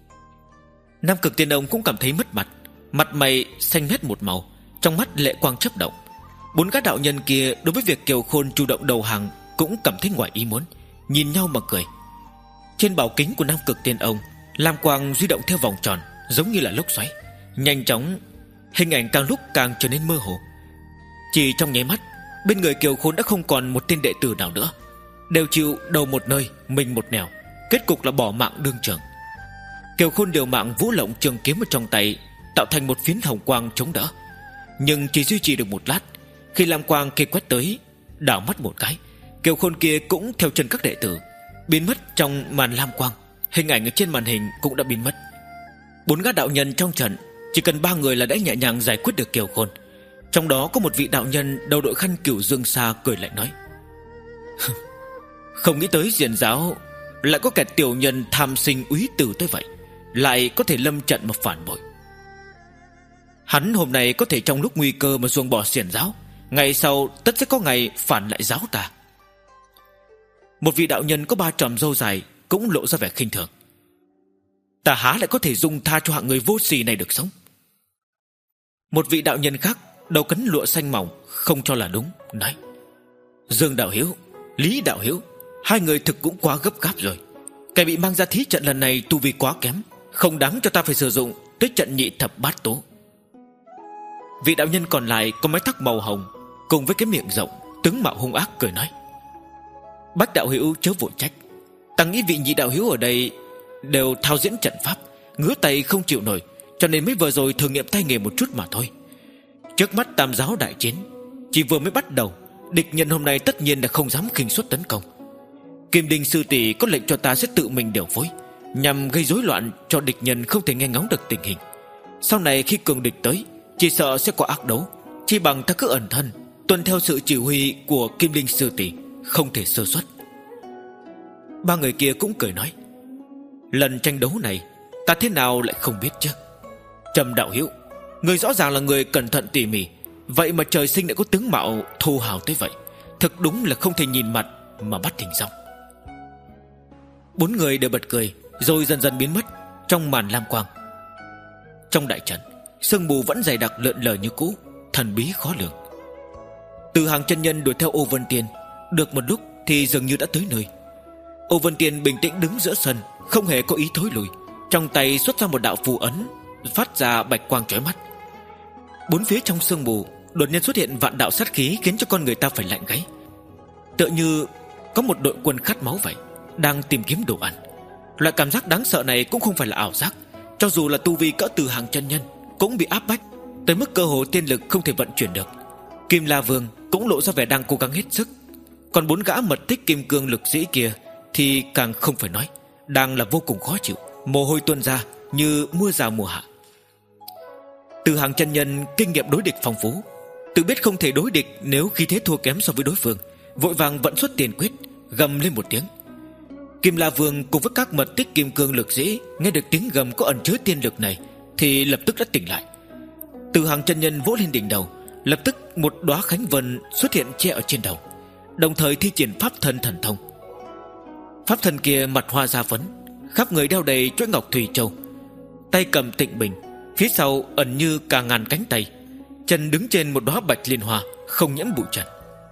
Nam Cực Tiên ông cũng cảm thấy mất mặt, mặt mày xanh mét một màu, trong mắt lệ quang chớp động. Bốn gã đạo nhân kia đối với việc Kiều Khôn chủ động đầu hàng cũng cảm thấy ngoài ý muốn, nhìn nhau mà cười. Trên bảo kính của Nam Cực Tiên ông, lam quang duy động theo vòng tròn, giống như là lốc xoáy, nhanh chóng, hình ảnh càng lúc càng trở nên mơ hồ. Chỉ trong nháy mắt, bên người Kiều Khôn đã không còn một tên đệ tử nào nữa, đều chịu đầu một nơi, mình một nẻo, kết cục là bỏ mạng đương trường. Kiều Khôn điều mạng vũ lộng trường kiếm ở trong tay, tạo thành một phiến hồng quang chống đỡ, nhưng chỉ duy trì được một lát. Khi lam quang kia quét tới, đảo mắt một cái, Kiều Khôn kia cũng theo chân các đệ tử biến mất trong màn lam quang, hình ảnh ở trên màn hình cũng đã biến mất. Bốn gã đạo nhân trong trận chỉ cần ba người là đã nhẹ nhàng giải quyết được Kiều Khôn. Trong đó có một vị đạo nhân đầu đội khăn cửu dương xa cười lại nói: không nghĩ tới xiển giáo lại có kẻ tiểu nhân tham sinh úy tử tới vậy, lại có thể lâm trận mà phản bội. Hắn hôm nay có thể trong lúc nguy cơ mà ruồng bỏ xiển giáo, ngày sau tất sẽ có ngày phản lại giáo ta. Một vị đạo nhân có ba chòm râu dài cũng lộ ra vẻ khinh thường: ta há lại có thể dung tha cho hạng người vô sỉ này được sống. Một vị đạo nhân khác đầu cấn lụa xanh mỏng không cho là đúng, nói: Dương đạo hiếu, Lý đạo hiếu, hai người thực cũng quá gấp gáp rồi. Kẻ bị mang ra thí trận lần này tu vi quá kém, không đáng cho ta phải sử dụng tới trận nhị thập bát tố. Vị đạo nhân còn lại có mái tóc màu hồng, cùng với cái miệng rộng, tướng mạo hung ác cười nói: Bách đạo hữu chớ vội trách, ta nghĩ vị nhị đạo hữu ở đây đều thao diễn trận pháp, ngứa tay không chịu nổi, cho nên mới vừa rồi thử nghiệm tay nghề một chút mà thôi. Trước mắt tam giáo đại chiến chỉ vừa mới bắt đầu, địch nhân hôm nay tất nhiên là không dám khinh suất tấn công. Kim Đinh sư tỷ có lệnh cho ta sẽ tự mình điều phối, nhằm gây rối loạn cho địch nhân không thể nghe ngóng được tình hình. Sau này khi cường địch tới, chỉ sợ sẽ có ác đấu, chỉ bằng ta cứ ẩn thân, tuân theo sự chỉ huy của Kim Đinh sư tỷ, không thể sơ suất. Ba người kia cũng cười nói: lần tranh đấu này ta thế nào lại không biết chứ. Trầm đạo hữu, người rõ ràng là người cẩn thận tỉ mỉ, vậy mà trời sinh lại có tướng mạo thô hào tới vậy, thật đúng là không thể nhìn mặt mà bắt hình dong. Bốn người đều bật cười, rồi dần dần biến mất trong màn lam quang. Trong đại trận, sương mù vẫn dày đặc lượn lờ như cũ, thần bí khó lường. Từ hàng chân nhân đuổi theo Ô Vân Tiên được một lúc thì dường như đã tới nơi. Ô Vân Tiên bình tĩnh đứng giữa sân, không hề có ý thối lùi, trong tay xuất ra một đạo phù ấn phát ra bạch quang chói mắt. Bốn phía trong sương mù đột nhiên xuất hiện vạn đạo sát khí, khiến cho con người ta phải lạnh gáy, tựa như có một đội quân khát máu vậy, đang tìm kiếm đồ ăn. Loại cảm giác đáng sợ này cũng không phải là ảo giác, cho dù là tu vi cỡ Từ hàng chân nhân cũng bị áp bách tới mức cơ hồ tiên lực không thể vận chuyển được. Kim La Vương cũng lộ ra vẻ đang cố gắng hết sức, Còn bốn gã mật tích kim cương lực sĩ kia thì càng không phải nói, đang là vô cùng khó chịu, mồ hôi tuôn ra như mưa rào mùa hạ. Từ Hàng chân nhân kinh nghiệm đối địch phong phú, tự biết không thể đối địch nếu khí thế thua kém so với đối phương, vội vàng vận xuất tiền quyết, gầm lên một tiếng. Kim La Vương cùng với các mật tích kim cương lực sĩ nghe được tiếng gầm có ẩn chứa tiên lực này thì lập tức đã tỉnh lại. Từ Hàng chân nhân vỗ lên đỉnh đầu, lập tức một đóa khánh vân xuất hiện che ở trên đầu, đồng thời thi triển pháp thân thần thông. Pháp thân kia mặt hoa da phấn, khắp người đeo đầy chuỗi ngọc thủy châu, tay cầm tịnh bình, phía sau ẩn như cả ngàn cánh tay, chân đứng trên một đóa bạch liên hoa không nhiễm bụi trần.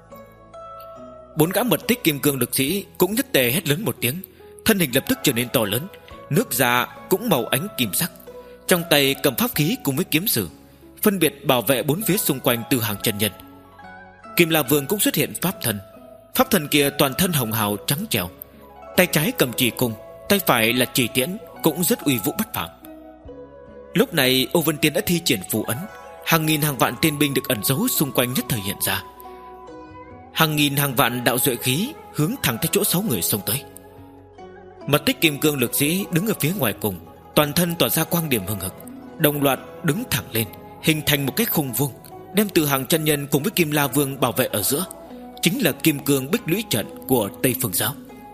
Bốn gã mật tích kim cương lực sĩ cũng nhất tề hét lớn một tiếng, thân hình lập tức trở nên to lớn, nước da cũng màu ánh kim sắc, trong tay cầm pháp khí cùng với kiếm sử, phân biệt bảo vệ bốn phía xung quanh Từ Hàng chân nhân. Kim La Vương cũng xuất hiện pháp thân. Pháp thân kia toàn thân hồng hào trắng trẻo, tay trái cầm chỉ cung, tay phải là chỉ tiễn, cũng rất uy vũ bất phàm. Lúc này Ô Vân Tiên đã thi triển phù ấn, hàng nghìn hàng vạn tiên binh được ẩn giấu xung quanh nhất thời hiện ra. Hàng nghìn hàng vạn đạo duệ khí hướng thẳng tới chỗ sáu người xông tới. Mật tích kim cương lực sĩ đứng ở phía ngoài cùng, toàn thân tỏa ra quang điểm hừng hực, đồng loạt đứng thẳng lên, hình thành một cái khung vuông, đem Từ Hàng chân nhân cùng với Kim La Vương bảo vệ ở giữa, chính là kim cương bích lũy trận của Tây Phương giáo.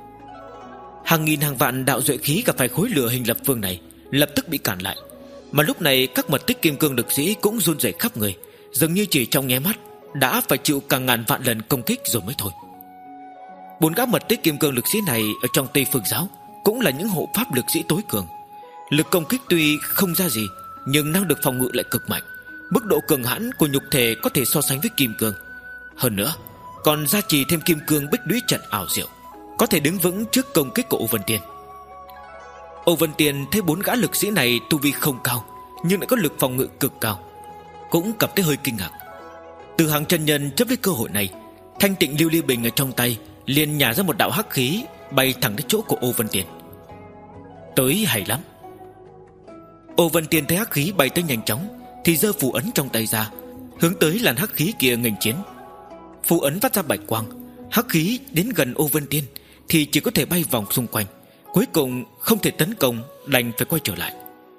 Hàng nghìn hàng vạn đạo duệ khí gặp phải khối lửa hình lập phương này, lập tức bị cản lại. Mà lúc này các mật tích kim cương lực sĩ cũng run rẩy khắp người, dường như chỉ trong nháy mắt đã phải chịu cả ngàn vạn lần công kích rồi mới thôi. Bốn gã mật tích kim cương lực sĩ này ở trong Tây Phương giáo cũng là những hộ pháp lực sĩ tối cường. Lực công kích tuy không ra gì, nhưng năng lực phòng ngự lại cực mạnh. Mức độ cường hãn của nhục thể có thể so sánh với kim cương. Hơn nữa còn gia trì thêm kim cương bích lũy trận ảo diệu, có thể đứng vững trước công kích của Ô Vân Tiên. Ô Vân Tiên thấy bốn gã lực sĩ này tu vi không cao, nhưng lại có lực phòng ngự cực cao, cũng cảm thấy hơi kinh ngạc. Từ Hàng chân nhân chấp lấy cơ hội này, thanh tịnh lưu ly bình ở trong tay liền nhả ra một đạo hắc khí bay thẳng đến chỗ của Ô Vân Tiên. Tới hay lắm. Ô Vân Tiên thấy hắc khí bay tới nhanh chóng thì giơ phù ấn trong tay ra, hướng tới làn hắc khí kia nghênh chiến. Phù ấn phát ra bạch quang, hắc khí đến gần Ô Vân Tiên thì chỉ có thể bay vòng xung quanh, cuối cùng không thể tấn công, đành phải quay trở lại.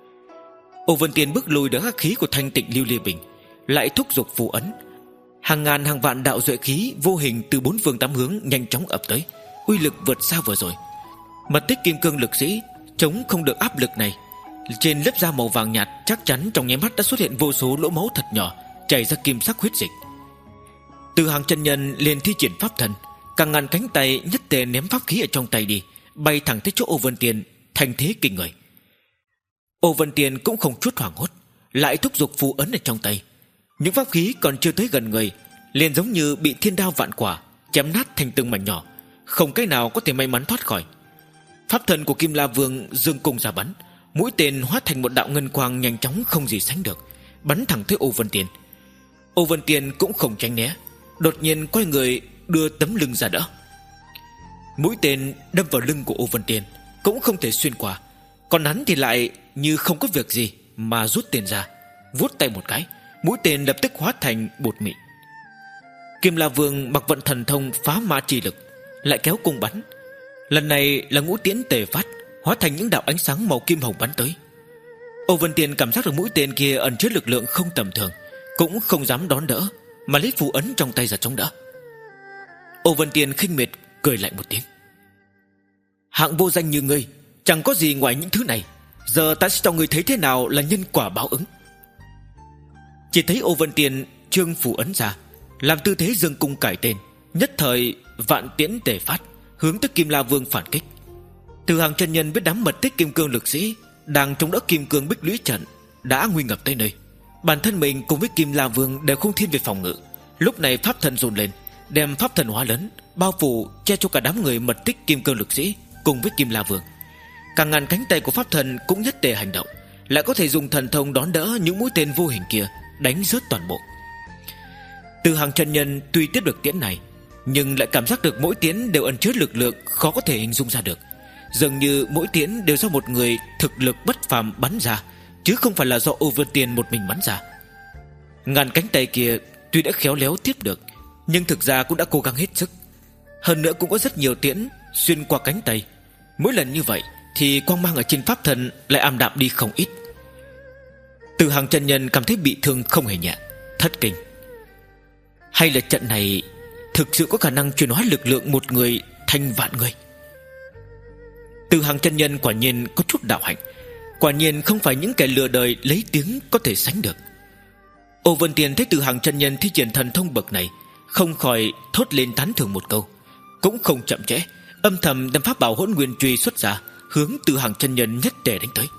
Ô Vân Tiên bước lùi được hắc khí của thanh tịnh lưu ly bình, lại thúc giục phù ấn. Hàng ngàn hàng vạn đạo duệ khí vô hình từ bốn phương tám hướng nhanh chóng ập tới, uy lực vượt xa vừa rồi. Mật tích kim cương lực sĩ chống không được áp lực này, trên lớp da màu vàng nhạt chắc chắn trong nháy mắt đã xuất hiện vô số lỗ máu thật nhỏ, chảy ra kim sắc huyết dịch. Từ Hàng chân nhân liền thi triển pháp thần, càng ngàn cánh tay nhất tề ném pháp khí ở trong tay đi, bay thẳng tới chỗ Ô Vân Tiên, thành thế kinh người. Ô Vân Tiên cũng không chút hoảng hốt, lại thúc giục phù ấn ở trong tay. Những pháp khí còn chưa tới gần người, liền giống như bị thiên đao vạn quả chém nát thành từng mảnh nhỏ, không cái nào có thể may mắn thoát khỏi. Pháp thần của Kim La Vương dương cung ra bắn, mũi tên hóa thành một đạo ngân quang nhanh chóng không gì sánh được, bắn thẳng tới Ô Vân Tiên. Ô Vân Tiên cũng không tránh né, đột nhiên quay người đưa tấm lưng ra đỡ. Mũi tên đâm vào lưng của Ô Vân Tiên cũng không thể xuyên qua, còn hắn thì lại như không có việc gì mà rút tên ra, vuốt tay một cái, mũi tên lập tức hóa thành bột mịn. Kim La Vương mặc vận thần thông phá ma chi lực, lại kéo cung bắn. Lần này là ngũ tiễn tề phát, hóa thành những đạo ánh sáng màu kim hồng bắn tới. Ô Vân Tiên cảm giác được mũi tên kia ẩn chứa lực lượng không tầm thường, cũng không dám đón đỡ, mà lấy phù ấn trong tay ra chống đỡ. Ô Vân Tiên khinh miệt cười lạnh một tiếng. Hạng vô danh như ngươi, chẳng có gì ngoài những thứ này, giờ ta sẽ cho ngươi thấy thế nào là nhân quả báo ứng. Chỉ thấy Ô Vân Tiên trương phù ấn ra, làm tư thế dương cung cải tên, nhất thời vạn tiễn tề phát, hướng tới Kim La Vương phản kích. Từ Hàng chân nhân biết đám mật tích kim cương lực sĩ đang chống đỡ kim cương bích lũy trận đã nguy ngập tới nơi, bản thân mình cùng với Kim La Vương đều không thiên về phòng ngự. Lúc này pháp thần dồn lên, đem pháp thần hóa lớn bao phủ che cho cả đám người mật tích kim cương lực sĩ cùng với Kim La Vương. Càng ngàn cánh tay của pháp thần cũng nhất tề hành động, lại có thể dùng thần thông đón đỡ những mũi tên vô hình kia, đánh rớt toàn bộ. Từ Hàng chân nhân tuy tiếp được tiễn này, nhưng lại cảm giác được mỗi tiễn đều ẩn chứa lực lượng khó có thể hình dung ra được, dường như mỗi tiễn đều do một người thực lực bất phàm bắn ra, chứ không phải là do Ô Vân Tiên một mình bắn ra. Ngàn cánh tay kia tuy đã khéo léo tiếp được, nhưng thực ra cũng đã cố gắng hết sức. Hơn nữa cũng có rất nhiều tiễn xuyên qua cánh tay. Mỗi lần như vậy thì quang mang ở trên pháp thân lại ảm đạm đi không ít. Từ Hàng chân nhân cảm thấy bị thương không hề nhẹ, thất kinh. Hay là trận này thực sự có khả năng chuyển hóa lực lượng một người thành vạn người? Từ Hàng chân nhân quả nhiên có chút đạo hạnh, quả nhiên không phải những kẻ lừa đời lấy tiếng có thể sánh được. Ô Vân Tiên thấy Từ Hàng chân nhân thi triển thần thông bậc này, không khỏi thốt lên tán thưởng một câu, cũng không chậm trễ, âm thầm đem pháp bảo Hỗn Nguyên Truy xuất ra, hướng Từ Hàng chân nhân nhất tề đánh tới.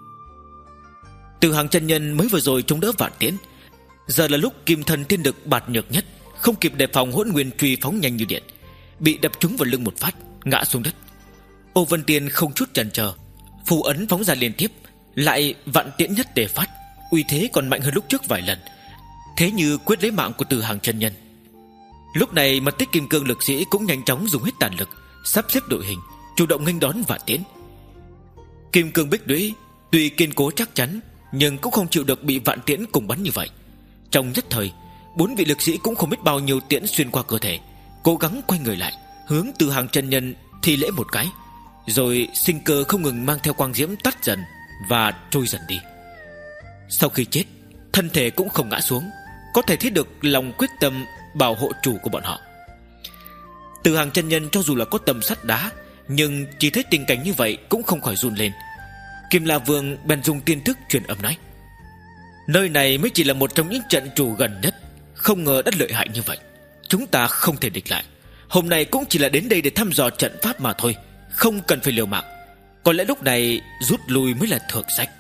Từ Hàng chân nhân mới vừa rồi chống đỡ vạn tiễn, giờ là lúc kim thân tiên lực bạt nhược nhất, không kịp đề phòng Hỗn Nguyên Truy phóng nhanh như điện, bị đập trúng vào lưng một phát, ngã xuống đất. Ô Vân Tiên không chút chần chờ, phù ấn phóng ra liên tiếp, lại vạn tiễn nhất tề phát, uy thế còn mạnh hơn lúc trước vài lần, thế như quyết lấy mạng của Từ Hàng chân nhân. Lúc này Mật Tích Kim Cương lực sĩ cũng nhanh chóng dùng hết tàn lực, sắp xếp đội hình, chủ động nghênh đón vạn tiễn. Kim Cương Bích Lũy tuy kiên cố chắc chắn, nhưng cũng không chịu được bị vạn tiễn cùng bắn như vậy. Trong nhất thời, bốn vị lực sĩ cũng không biết bao nhiêu tiễn xuyên qua cơ thể, cố gắng quay người lại, hướng Từ Hàng chân nhân thi lễ một cái, rồi sinh cơ không ngừng mang theo quang diễm tắt dần và trôi dần đi. Sau khi chết, thân thể cũng không ngã xuống, có thể thấy được lòng quyết tâm bảo hộ chủ của bọn họ. Từ Hàng chân nhân cho dù là có tâm sắt đá, nhưng chỉ thấy tình cảnh như vậy cũng không khỏi run lên. Kim La Vương bèn dùng tiên thức truyền âm nói: nơi này mới chỉ là một trong những trận trù gần nhất, không ngờ đã lợi hại như vậy. Chúng ta không thể địch lại. Hôm nay cũng chỉ là đến đây để thăm dò trận pháp mà thôi, không cần phải liều mạng. Có lẽ lúc này rút lui mới là thượng sách.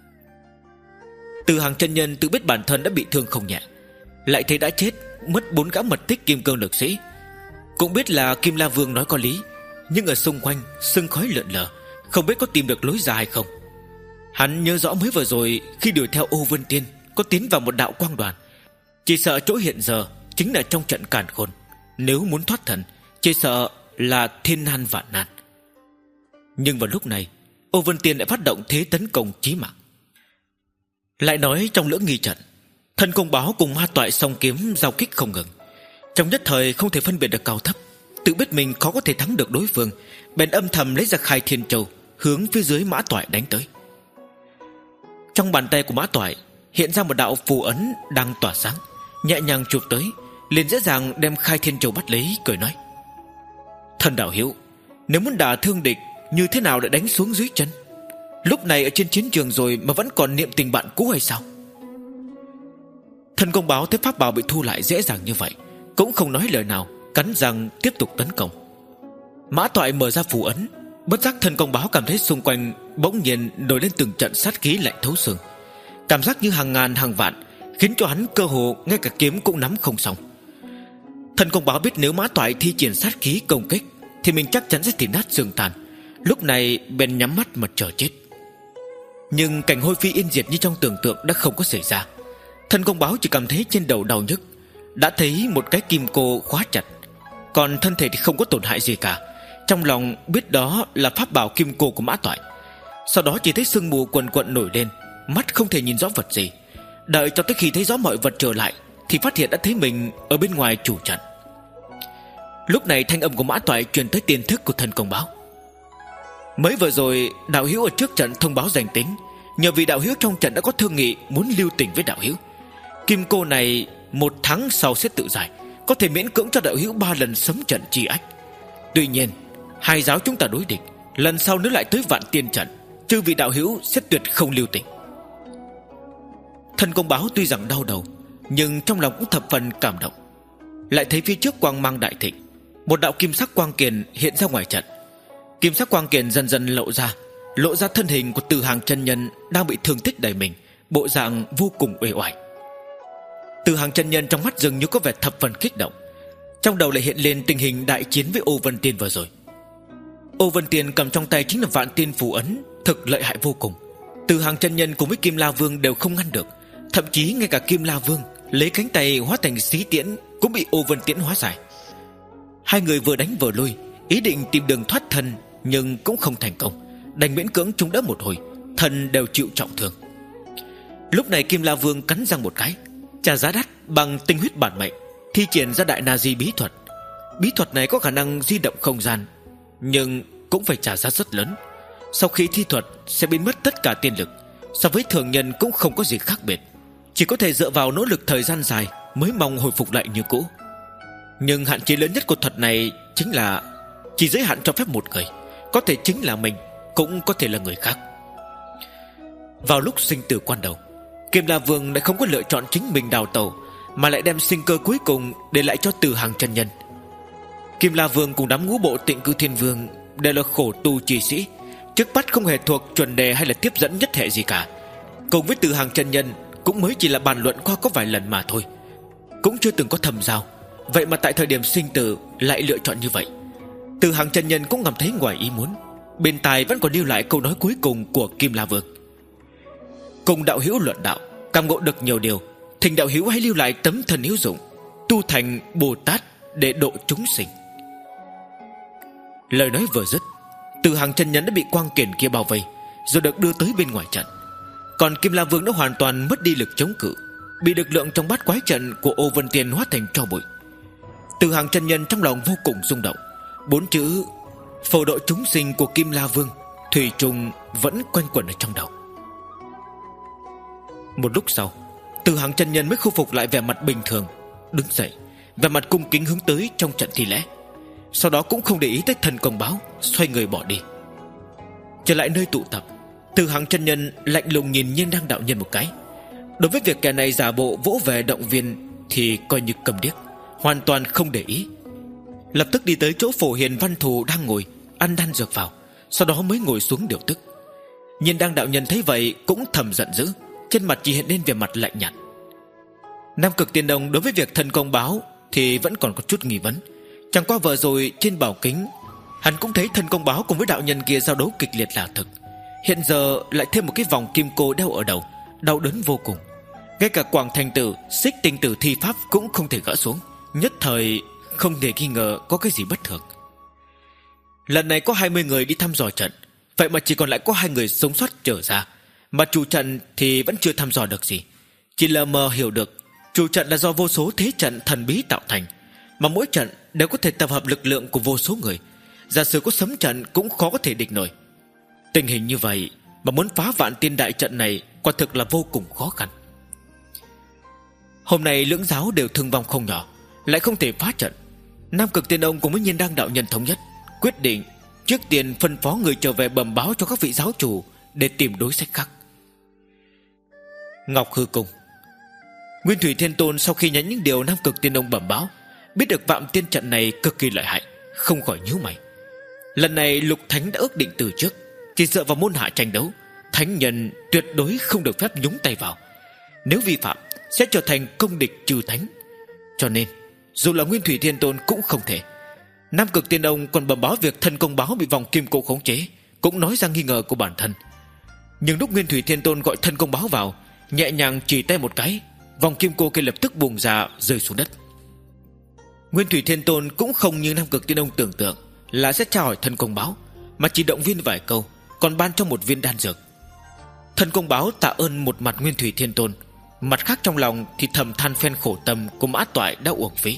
Từ Hàng chân nhân tự biết bản thân đã bị thương không nhẹ, lại thấy đã chết mất bốn gã Mật Tích Kim Cương lực sĩ, cũng biết là Kim La Vương nói có lý, nhưng ở xung quanh sương khói lượn lờ, không biết có tìm được lối ra hay không. Hắn nhớ rõ mới vừa rồi khi đuổi theo Ô Vân Tiên có tiến vào một đạo quang đoàn, chỉ sợ chỗ hiện giờ chính là trong trận càn khôn. Nếu muốn thoát thần, chỉ sợ là thiên nan vạn nan. Nhưng vào lúc này, Ô Vân Tiên lại phát động thế tấn công chí mạng. Lại nói trong lưỡng nghi trận, Thân Công Báo cùng Ma Toại song kiếm giao kích không ngừng, trong nhất thời không thể phân biệt được cao thấp, tự biết mình khó có thể thắng được đối phương, bèn âm thầm lấy ra Khai Thiên Châu hướng phía dưới Mã Toại đánh tới. Trong bàn tay của Mã Toại hiện ra một đạo phù ấn đang tỏa sáng, nhẹ nhàng chụp tới, liền dễ dàng đem Khai Thiên Châu bắt lấy, cười nói: Thần đạo hữu, nếu muốn đả thương địch, như thế nào lại đánh xuống dưới chân? Lúc này ở trên chiến trường rồi mà vẫn còn niệm tình bạn cũ hay sao? Thân Công Báo thấy pháp bảo bị thu lại dễ dàng như vậy, cũng không nói lời nào, cắn răng tiếp tục tấn công. Mã Toại mở ra phù ấn, bất giác Thân Công Báo cảm thấy xung quanh bỗng nhiên nổi lên từng trận sát khí lạnh thấu xương, cảm giác như hàng ngàn hàng vạn, khiến cho hắn cơ hồ ngay cả kiếm cũng nắm không xong. Thân Công Báo biết nếu Mã Toại thi triển sát khí công kích thì mình chắc chắn sẽ thịt nát xương tàn, lúc này bèn nhắm mắt mà chờ chết. Nhưng cảnh hôi phi yên diệt như trong tưởng tượng đã không có xảy ra. Thân Công Báo chỉ cảm thấy trên đầu đau nhức, đã thấy một cái kim cô khóa chặt, còn thân thể thì không có tổn hại gì cả. Trong lòng biết đó là pháp bảo kim cô của Mã Toại. Sau đó chỉ thấy sương mù quần quận nổi lên, mắt không thể nhìn rõ vật gì. Đợi cho tới khi thấy rõ mọi vật trở lại thì phát hiện đã thấy mình ở bên ngoài chủ trận. Lúc này thanh âm của Mã Toại truyền tới tiên thức của Thân Công Báo: Mới vừa rồi đạo hữu ở trước trận thông báo danh tính, nhờ vì đạo hữu trong trận đã có thương nghị muốn lưu tình với đạo hữu. Kim cô này một tháng sau sẽ tự giải, có thể miễn cưỡng cho đạo hữu ba lần sấm trận chi ách. Tuy nhiên hai giáo chúng ta đối địch, lần sau nếu lại tới Vạn Tiên trận, chư vị đạo hữu sẽ tuyệt không lưu tình. Thân Công Báo tuy rằng đau đầu, nhưng trong lòng cũng thập phần cảm động. Lại thấy phía trước quang mang đại thịnh, một đạo kim sắc quang kiền hiện ra ngoài trận. Kim sắc quang kiền dần dần lộ ra, lộ ra thân hình của Từ Hàng chân nhân đang bị thương tích đầy mình, bộ dạng vô cùng uể oải. Từ Hàng chân nhân trong mắt dường như có vẻ thập phần kích động, trong đầu lại hiện lên tình hình đại chiến với Ô Vân Tiên vừa rồi. Ô Vân Tiên cầm trong tay chính là Vạn Tiên phù ấn, thực lợi hại vô cùng. Từ Hàng chân nhân cùng với Kim La Vương đều không ngăn được, thậm chí ngay cả Kim La Vương lấy cánh tay hóa thành xí tiễn cũng bị Ô Vân Tiễn hóa giải. Hai người vừa đánh vừa lui, ý định tìm đường thoát thân, nhưng cũng không thành công, đành miễn cưỡng chống đỡ một hồi, thân đều chịu trọng thương. Lúc này Kim La Vương cắn răng một cái, trả giá đắt bằng tinh huyết bản mệnh, thi triển ra Đại Na Di bí thuật, Bí thuật này có khả năng di động không gian, nhưng cũng phải trả giá rất lớn. Sau khi thi thuật sẽ biến mất tất cả tiên lực, so với thường nhân cũng không có gì khác biệt. Chỉ có thể dựa vào nỗ lực thời gian dài mới mong hồi phục lại như cũ. Nhưng hạn chế lớn nhất của thuật này chính là chỉ giới hạn cho phép một người, có thể chính là mình, cũng có thể là người khác. Vào lúc sinh tử quan đầu, Kim La Vương lại không có lựa chọn chính mình đào tẩu, mà lại đem sinh cơ cuối cùng để lại cho Từ Hàng chân nhân. Kim La Vương cùng đám ngũ bộ Tịnh Cư Thiên Vương đều là khổ tu chi sĩ, trước mắt không hề thuộc chuẩn đề hay là tiếp dẫn nhất hệ gì cả. Cùng với Từ Hàng chân nhân cũng mới chỉ là bàn luận qua có vài lần mà thôi, cũng chưa từng có thầm giao. Vậy mà tại thời điểm sinh tử lại lựa chọn như vậy. Từ Hàng chân nhân cũng cảm thấy ngoài ý muốn, bên tai vẫn còn lưu lại câu nói cuối cùng của Kim La Vương: cùng đạo hữu luận đạo, cảm ngộ được nhiều điều, thỉnh đạo hữu hãy lưu lại tấm thân hữu dụng, tu thành Bồ Tát để độ chúng sinh. Lời nói vừa dứt, Từ Hàng chân nhân đã bị quang kiển kia bao vây, rồi được đưa tới bên ngoài trận. Còn Kim La Vương đã hoàn toàn mất đi lực chống cự, bị lực lượng trong bát quái trận của Ô Vân Tiên hóa thành tro bụi. Từ Hàng chân nhân trong lòng vô cùng rung động. Bốn chữ phổ độ chúng sinh của Kim La Vương thủy chung vẫn quanh quẩn ở trong đầu. Một lúc sau, Từ Hàng chân nhân mới khôi phục lại vẻ mặt bình thường, đứng dậy, vẻ mặt cung kính hướng tới trong trận thi lễ. Sau đó cũng không để ý tới thần công báo, xoay người bỏ đi. Trở lại nơi tụ tập, Từ Hàng chân nhân lạnh lùng nhìn Nhiên Đăng đạo nhân một cái. Đối với việc kẻ này giả bộ vỗ về động viên thì coi như cầm điếc, hoàn toàn không để ý. Lập tức đi tới chỗ Phổ Hiền Văn Thù đang ngồi, ăn đan dược vào, sau đó mới ngồi xuống điều tức. Nhiên Đăng đạo nhân thấy vậy cũng thầm giận dữ, trên mặt chỉ hiện lên vẻ mặt lạnh nhạt. Nam Cực Tiên Đồng đối với việc thần công báo thì vẫn còn có chút nghi vấn. Chẳng qua vừa rồi trên bảo kính hắn cũng thấy thần công báo cùng với đạo nhân kia giao đấu kịch liệt là thực. Hiện giờ lại thêm một cái vòng kim cô đeo ở đầu, đau đớn vô cùng. Ngay cả Quảng Thành Tử, Xích Tinh Tử thi pháp cũng không thể gỡ xuống. Nhất thời không thể nghi ngờ có cái gì bất thường. Lần này có hai mươi người đi thăm dò trận, vậy mà chỉ còn lại có hai người sống sót trở ra. Mà chủ trận thì vẫn chưa thăm dò được gì, chỉ lờ mờ hiểu được chủ trận là do vô số thế trận thần bí tạo thành, mà mỗi trận đều có thể tập hợp lực lượng của vô số người. Giả sử có sấm trận cũng khó có thể địch nổi. Tình hình như vậy mà muốn phá Vạn Tiên đại trận này quả thực là vô cùng khó khăn. Hôm nay lưỡng giáo đều thương vong không nhỏ, lại không thể phá trận. Nam Cực Tiên Ông cùng với Nhiên Đăng đạo nhân thống nhất, quyết định trước tiên phân phó người trở về bẩm báo cho các vị giáo chủ để tìm đối sách khác. Ngọc Hư Cung. Nguyên Thủy Thiên Tôn sau khi nhắn những điều Nam Cực Tiên Ông bẩm báo, biết được Vạn Tiên trận này cực kỳ lợi hại, không khỏi nhíu mày. Lần này Lục Thánh đã ước định từ trước, chỉ dựa vào môn hạ tranh đấu, thánh nhân tuyệt đối không được phép nhúng tay vào. Nếu vi phạm sẽ trở thành công địch trừ thánh. Cho nên dù là Nguyên Thủy Thiên Tôn cũng không thể. Nam Cực Tiên Ông còn bẩm báo việc thân công báo bị vòng kim cô khống chế, cũng nói ra nghi ngờ của bản thân. Nhưng lúc Nguyên Thủy Thiên Tôn gọi thân công báo vào, nhẹ nhàng chỉ tay một cái, vòng kim cô kia lập tức bùng ra rơi xuống đất. Nguyên Thủy Thiên Tôn cũng không như Nam Cực Tiên Ông tưởng tượng là sẽ tra hỏi thân công báo, mà chỉ động viên vài câu, còn ban cho một viên đan dược. Thân công báo tạ ơn một mặt Nguyên Thủy Thiên Tôn, mặt khác trong lòng thì thầm than phen khổ tâm của Mã Toại đã uổng phí.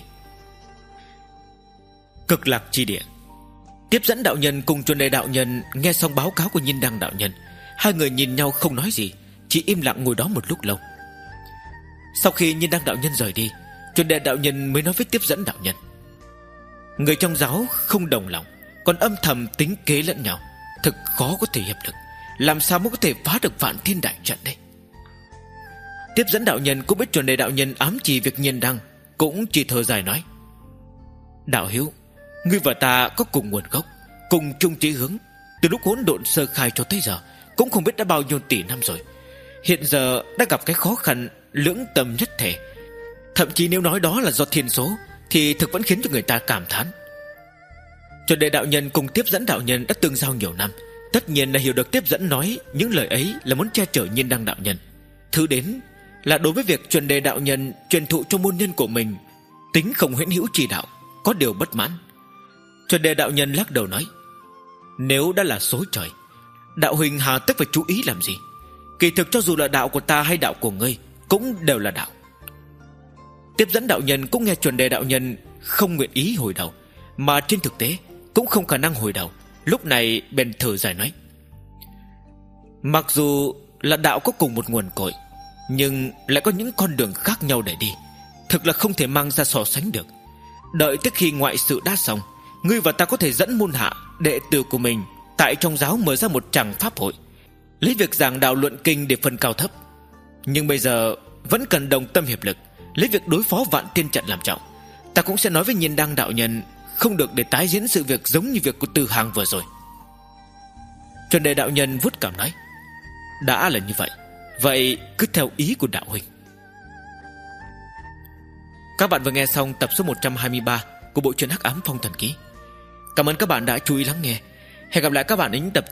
Cực Lạc chi địa. Tiếp dẫn đạo nhân cùng Chuẩn Đề đạo nhân nghe xong báo cáo của Nhiên Đăng đạo nhân, hai người nhìn nhau không nói gì, chỉ im lặng ngồi đó một lúc lâu. Sau khi Nhiên Đăng đạo nhân rời đi, Chuẩn Đề đạo nhân mới nói với Tiếp dẫn đạo nhân: người trong giáo không đồng lòng, còn âm thầm tính kế lẫn nhau, thực khó có thể hiệp lực, làm sao mới có thể phá được Vạn Thiên đại trận đây? Tiếp dẫn đạo nhân cũng biết Chuẩn Đề đạo nhân ám chỉ việc Nhiên Đăng, cũng chỉ thở dài nói: đạo hữu, ngươi và ta có cùng nguồn gốc, cùng chung chí hướng, từ lúc hỗn độn sơ khai cho tới giờ cũng không biết đã bao nhiêu tỷ năm rồi. Hiện giờ đã gặp cái khó khăn lưỡng tâm nhất thể, thậm chí nếu nói đó là do thiên số thì thực vẫn khiến cho người ta cảm thán. Chuẩn Đề đạo nhân cùng Tiếp dẫn đạo nhân đã tương giao nhiều năm, tất nhiên là hiểu được Tiếp dẫn nói những lời ấy là muốn che chở Nhiên Đăng đạo nhân. Thứ đến là đối với việc Chuẩn Đề đạo nhân truyền thụ cho môn nhân của mình tính không huyễn hữu chỉ đạo, có điều bất mãn. Chuẩn Đề đạo nhân lắc đầu nói: nếu đã là số trời, đạo huynh hà tất phải chú ý làm gì? Kỳ thực cho dù là đạo của ta hay đạo của ngươi cũng đều là đạo. Tiếp dẫn đạo nhân cũng nghe Chuẩn Đề đạo nhân không nguyện ý hồi đầu, mà trên thực tế cũng không khả năng hồi đầu. Lúc này bèn thở dài nói: mặc dù là đạo có cùng một nguồn cội, nhưng lại có những con đường khác nhau để đi, thực là không thể mang ra so sánh được. Đợi tới khi ngoại sự đã xong, ngươi và ta có thể dẫn môn hạ đệ tử của mình tại trong giáo mở ra một tràng pháp hội, lấy việc giảng đạo luận kinh để phân cao thấp. Nhưng bây giờ vẫn cần đồng tâm hiệp lực, lấy việc đối phó vạn tiên trận làm trọng. Ta cũng sẽ nói với Nhiên Đăng đạo nhân không được để tái diễn sự việc giống như việc của Từ Hàng vừa rồi. Chuẩn Đề đạo nhân vuốt cằm nói: đã là như vậy, vậy cứ theo ý của đạo huynh. Các bạn vừa nghe xong tập số một trăm hai mươi ba của bộ truyện Hắc Ám Phong Thần Ký. Cảm ơn các bạn đã chú ý lắng nghe. Hẹn gặp lại các bạn ở những tập